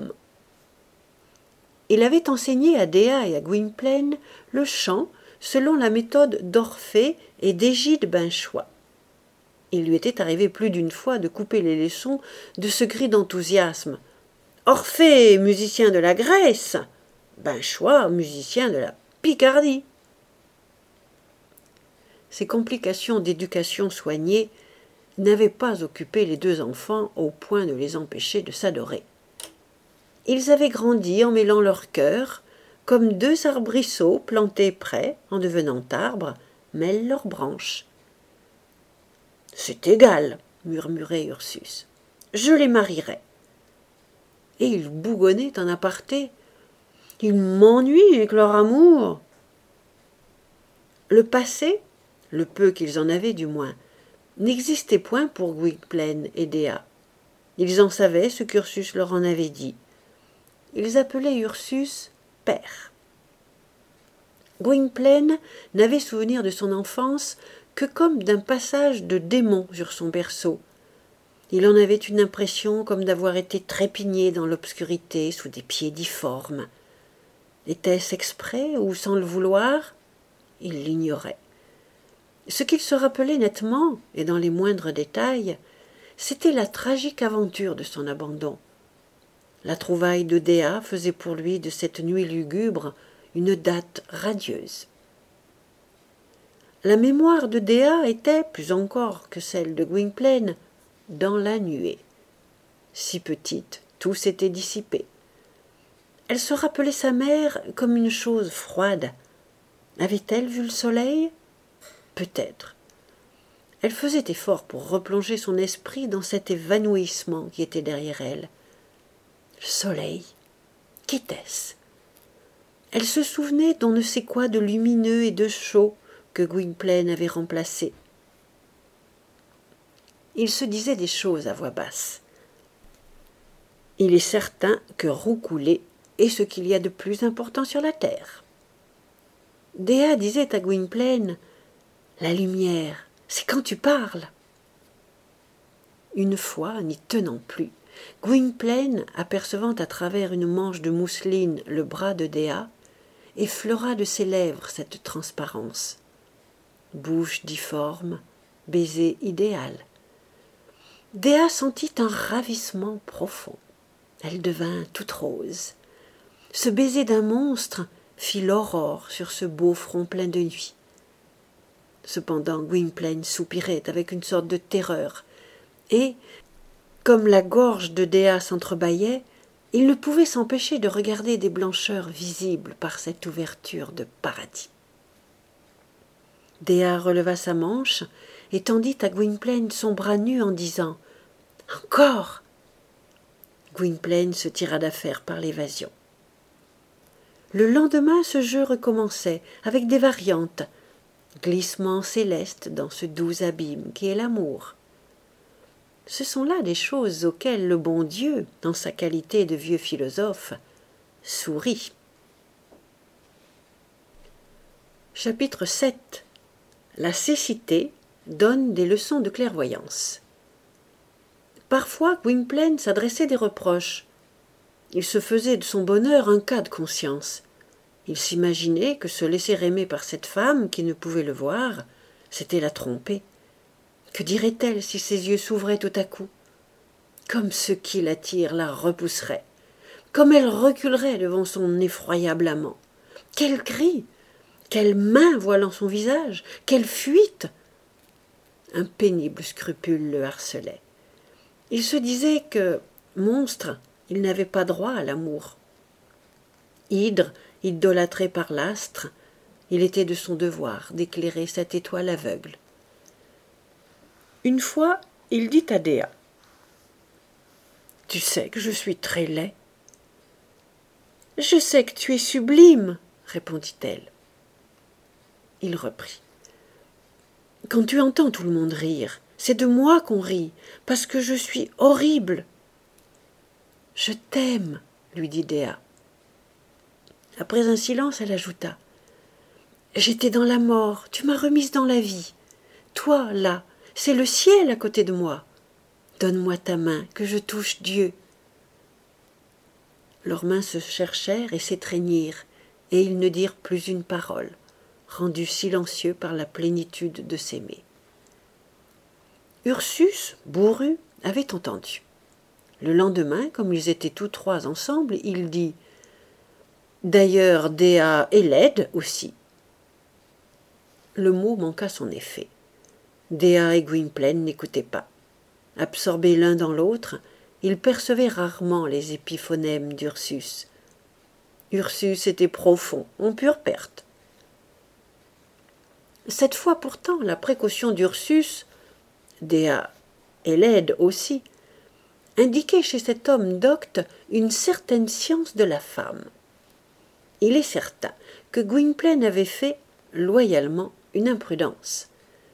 Il avait enseigné à Dea et à Gwynplaine le chant selon la méthode d'Orphée et d'Égide Binchois. Il lui était arrivé plus d'une fois de couper les leçons de ce cri d'enthousiasme. « Orphée, musicien de la Grèce, Binchois, musicien de la Picardie. » Ces complications d'éducation soignée n'avaient pas occupé les 2 enfants au point de les empêcher de s'adorer. Ils avaient grandi en mêlant leurs cœurs, comme 2 arbrisseaux plantés près, en devenant arbres, mêlent leurs branches. « C'est égal, » murmurait Ursus. « Je les marierai. » Et ils bougonnaient en aparté. « Ils m'ennuient avec leur amour. » Le passé, le peu qu'ils en avaient du moins, n'existait point pour Gwynplaine et Dea. Ils en savaient ce qu'Ursus leur en avait dit. Ils appelaient Ursus « père ». Gwynplaine n'avait souvenir de son enfance que comme d'un passage de démon sur son berceau. Il en avait une impression comme d'avoir été trépigné dans l'obscurité sous des pieds difformes. Était-ce exprès ou sans le vouloir? Il l'ignorait. Ce qu'il se rappelait nettement, et dans les moindres détails, c'était la tragique aventure de son abandon. La trouvaille de Dea faisait pour lui de cette nuit lugubre une date radieuse. La mémoire de Dea était, plus encore que celle de Gwynplaine, dans la nuée. Si petite, tout s'était dissipé. Elle se rappelait sa mère comme une chose froide. Avait-elle vu le soleil? Peut-être. Elle faisait effort pour replonger son esprit dans cet évanouissement qui était derrière elle. Le soleil. Qu'était-ce? Elle se souvenait d'on ne sait quoi de lumineux et de chaud que Gwynplaine avait remplacé. Il se disait des choses à voix basse. Il est certain que Roucoulé est ce qu'il y a de plus important sur la terre. Dea disait à Gwynplaine « La lumière, c'est quand tu parles !» Une fois, n'y tenant plus, Gwynplaine, apercevant à travers une manche de mousseline le bras de Dea, effleura de ses lèvres cette transparence. Bouche difforme, baiser idéal. Dea sentit un ravissement profond. Elle devint toute rose. Ce baiser d'un monstre fit l'aurore sur ce beau front plein de nuit. Cependant, Gwynplaine soupirait avec une sorte de terreur, et, comme la gorge de Dea s'entrebâillait, il ne pouvait s'empêcher de regarder des blancheurs visibles par cette ouverture de paradis. Dea releva sa manche et tendit à Gwynplaine son bras nu en disant « Encore !» Gwynplaine se tira d'affaire par l'évasion. Le lendemain, ce jeu recommençait, avec des variantes, glissement céleste dans ce doux abîme qui est l'amour. Ce sont là des choses auxquelles le bon Dieu, dans sa qualité de vieux philosophe, sourit. Chapitre 7. La cécité donne des leçons de clairvoyance. Parfois, Gwynplaine s'adressait des reproches. Il se faisait de son bonheur un cas de conscience. Il s'imaginait que se laisser aimer par cette femme qui ne pouvait le voir, c'était la tromper. Que dirait-elle si ses yeux s'ouvraient tout à coup? Comme ceux qui l'attirent la repousseraient. Comme elle reculerait devant son effroyable amant. Quel cri! Quelle main voilant son visage! Quelle fuite! Un pénible scrupule le harcelait. Il se disait que, monstre, il n'avait pas droit à l'amour. Hydre, idolâtré par l'astre, il était de son devoir d'éclairer cette étoile aveugle. Une fois, il dit à Dea « Tu sais que je suis très laid. »« Je sais que tu es sublime, » répondit-elle. Il reprit « Quand tu entends tout le monde rire, c'est de moi qu'on rit, parce que je suis horrible. »« Je t'aime, » lui dit Dea. Après un silence, elle ajouta « J'étais dans la mort, tu m'as remise dans la vie. Toi, là, c'est le ciel à côté de moi. Donne-moi ta main, que je touche Dieu. » Leurs mains se cherchèrent et s'étreignirent, et ils ne dirent plus une parole, rendus silencieux par la plénitude de s'aimer. Ursus, bourru, avait entendu. Le lendemain, comme ils étaient tous trois ensemble, il dit « D'ailleurs, Dea est laide aussi. » Le mot manqua son effet. Dea et Gwynplaine n'écoutaient pas. Absorbés l'un dans l'autre, ils percevaient rarement les épiphonèmes d'Ursus. Ursus était profond, en pure perte. Cette fois pourtant, la précaution d'Ursus, Dea est laide aussi, indiquait chez cet homme docte une certaine science de la femme. Il est certain que Gwynplaine avait fait, loyalement, une imprudence.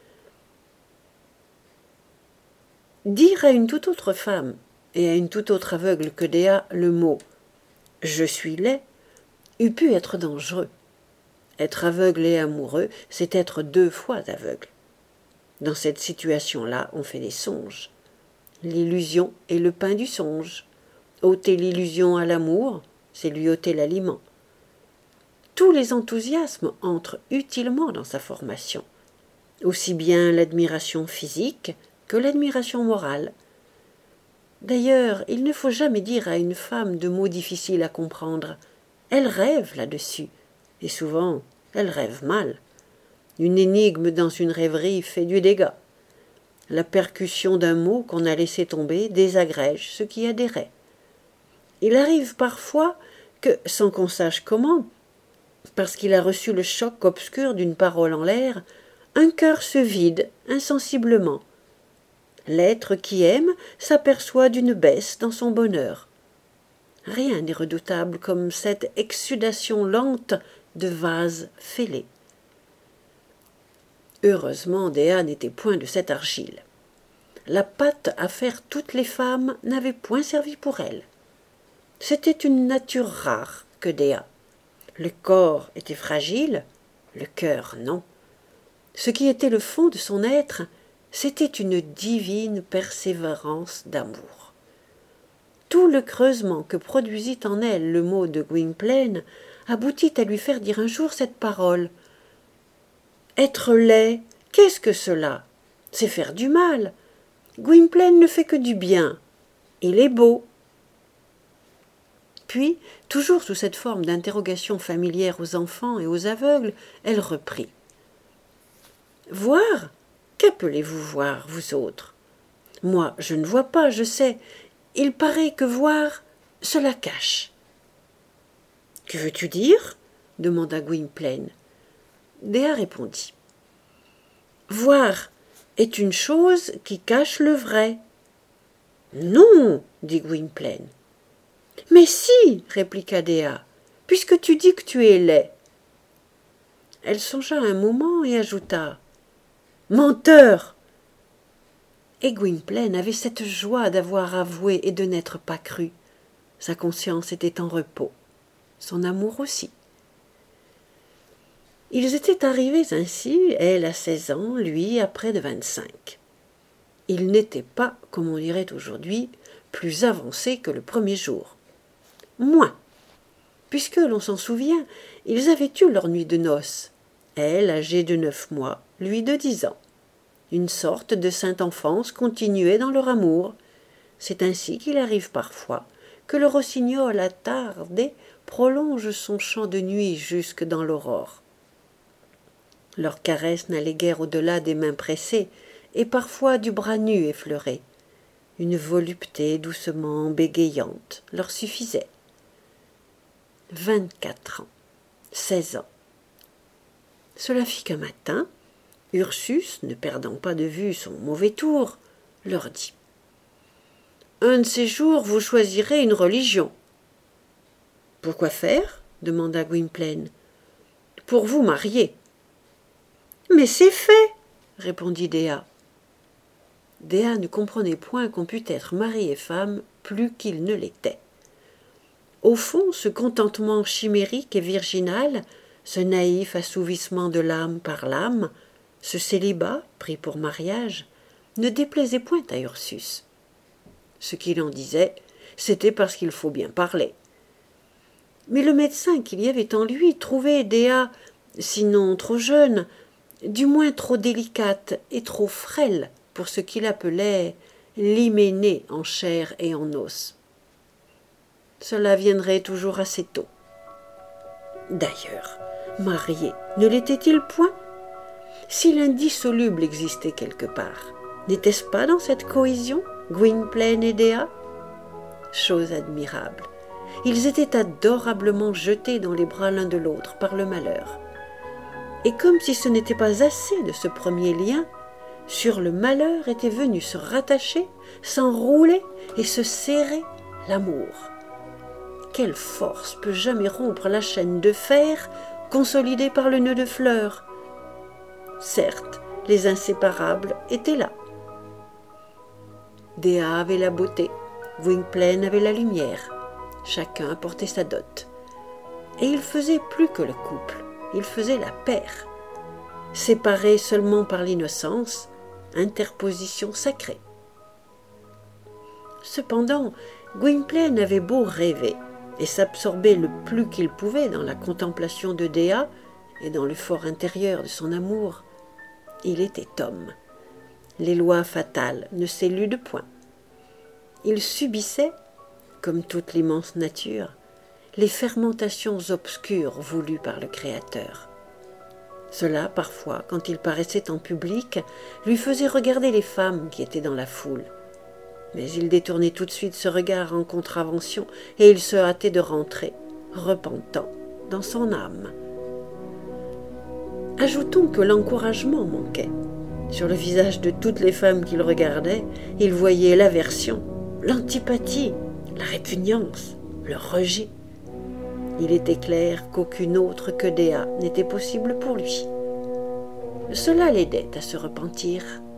Dire à une toute autre femme et à une toute autre aveugle que Dea le mot « je suis laid » eût pu être dangereux. Être aveugle et amoureux, c'est être 2 fois aveugle. Dans cette situation-là, on fait des songes. L'illusion est le pain du songe. Ôter l'illusion à l'amour, c'est lui ôter l'aliment. Tous les enthousiasmes entrent utilement dans sa formation, aussi bien l'admiration physique que l'admiration morale. D'ailleurs, il ne faut jamais dire à une femme de mots difficiles à comprendre. Elle rêve là-dessus, et souvent, elle rêve mal. Une énigme dans une rêverie fait du dégât. La percussion d'un mot qu'on a laissé tomber désagrège ce qui adhérait. Il arrive parfois que, sans qu'on sache comment, parce qu'il a reçu le choc obscur d'une parole en l'air, un cœur se vide insensiblement. L'être qui aime s'aperçoit d'une baisse dans son bonheur. Rien n'est redoutable comme cette exsudation lente de vase fêlé. Heureusement, Dea n'était point de cette argile. La pâte à faire toutes les femmes n'avait point servi pour elle. C'était une nature rare que Dea. Le corps était fragile, le cœur non. Ce qui était le fond de son être, c'était une divine persévérance d'amour. Tout le creusement que produisit en elle le mot de Gwynplaine aboutit à lui faire dire un jour cette parole. « Être laid, qu'est-ce que cela? C'est faire du mal. Gwynplaine ne fait que du bien. Il est beau. » Puis, toujours sous cette forme d'interrogation familière aux enfants et aux aveugles, elle reprit. « Voir? Qu'appelez-vous voir, vous autres? Moi, je ne vois pas, je sais. Il paraît que voir, cela cache. »« Que veux-tu dire ?» demanda Gwynplaine. Dea répondit. « Voir est une chose qui cache le vrai. »« Non, dit Gwynplaine. »« Mais si, répliqua Dea, puisque tu dis que tu es laid. » Elle songea un moment et ajouta. « Menteur !» Et Gwynplaine avait cette joie d'avoir avoué et de n'être pas cru. Sa conscience était en repos, son amour aussi. Ils étaient arrivés ainsi, elle à 16 ans, lui à près de 25. Ils n'étaient pas, comme on dirait aujourd'hui, plus avancés que le premier jour. Moins, puisque, l'on s'en souvient, ils avaient eu leur nuit de noces, elle âgée de 9 mois, lui de 10 ans. Une sorte de sainte enfance continuait dans leur amour. C'est ainsi qu'il arrive parfois que le rossignol attardé prolonge son chant de nuit jusque dans l'aurore. Leurs caresses n'allaient guère au-delà des mains pressées et parfois du bras nu effleuré. Une volupté doucement bégayante leur suffisait. 24 ans, 16 ans. Cela fit qu'un matin, Ursus, ne perdant pas de vue son mauvais tour, leur dit « Un de ces jours, vous choisirez une religion. »« Pourquoi faire ?» demanda Gwynplaine. « Pour vous marier. »« Mais c'est fait !» répondit Dea. Dea ne comprenait point qu'on pût être mari et femme plus qu'il ne l'était. Au fond, ce contentement chimérique et virginal, ce naïf assouvissement de l'âme par l'âme, ce célibat, pris pour mariage, ne déplaisait point à Ursus. Ce qu'il en disait, c'était parce qu'il faut bien parler. Mais le médecin qu'il y avait en lui trouvait Dea, sinon trop jeune, du moins trop délicate et trop frêle pour ce qu'il appelait l'hyménée en chair et en os. Cela viendrait toujours assez tôt. D'ailleurs, marié ne l'était-il point? Si l'indissoluble existait quelque part, n'était-ce pas dans cette cohésion, Gwynplaine et Dea? Chose admirable. Ils étaient adorablement jetés dans les bras l'un de l'autre par le malheur. Et comme si ce n'était pas assez de ce premier lien, sur le malheur était venu se rattacher, s'enrouler et se serrer l'amour. Quelle force peut jamais rompre la chaîne de fer consolidée par le nœud de fleurs? Certes, les inséparables étaient là. Dea avait la beauté, Gwynplaine avait la lumière. Chacun apportait sa dot. Et ils faisaient plus que le couple, ils faisaient la paire. Séparés seulement par l'innocence, interposition sacrée. Cependant, Gwynplaine avait beau rêver et s'absorber le plus qu'il pouvait dans la contemplation de Dea et dans le fort intérieur de son amour, il était homme. Les lois fatales ne s'éludent point. Il subissait, comme toute l'immense nature, les fermentations obscures voulues par le Créateur. Cela, parfois, quand il paraissait en public, lui faisait regarder les femmes qui étaient dans la foule. Mais il détournait tout de suite ce regard en contravention et il se hâtait de rentrer, repentant, dans son âme. Ajoutons que l'encouragement manquait. Sur le visage de toutes les femmes qu'il regardait, il voyait l'aversion, l'antipathie, la répugnance, le rejet. Il était clair qu'aucune autre que Dea n'était possible pour lui. Cela l'aidait à se repentir.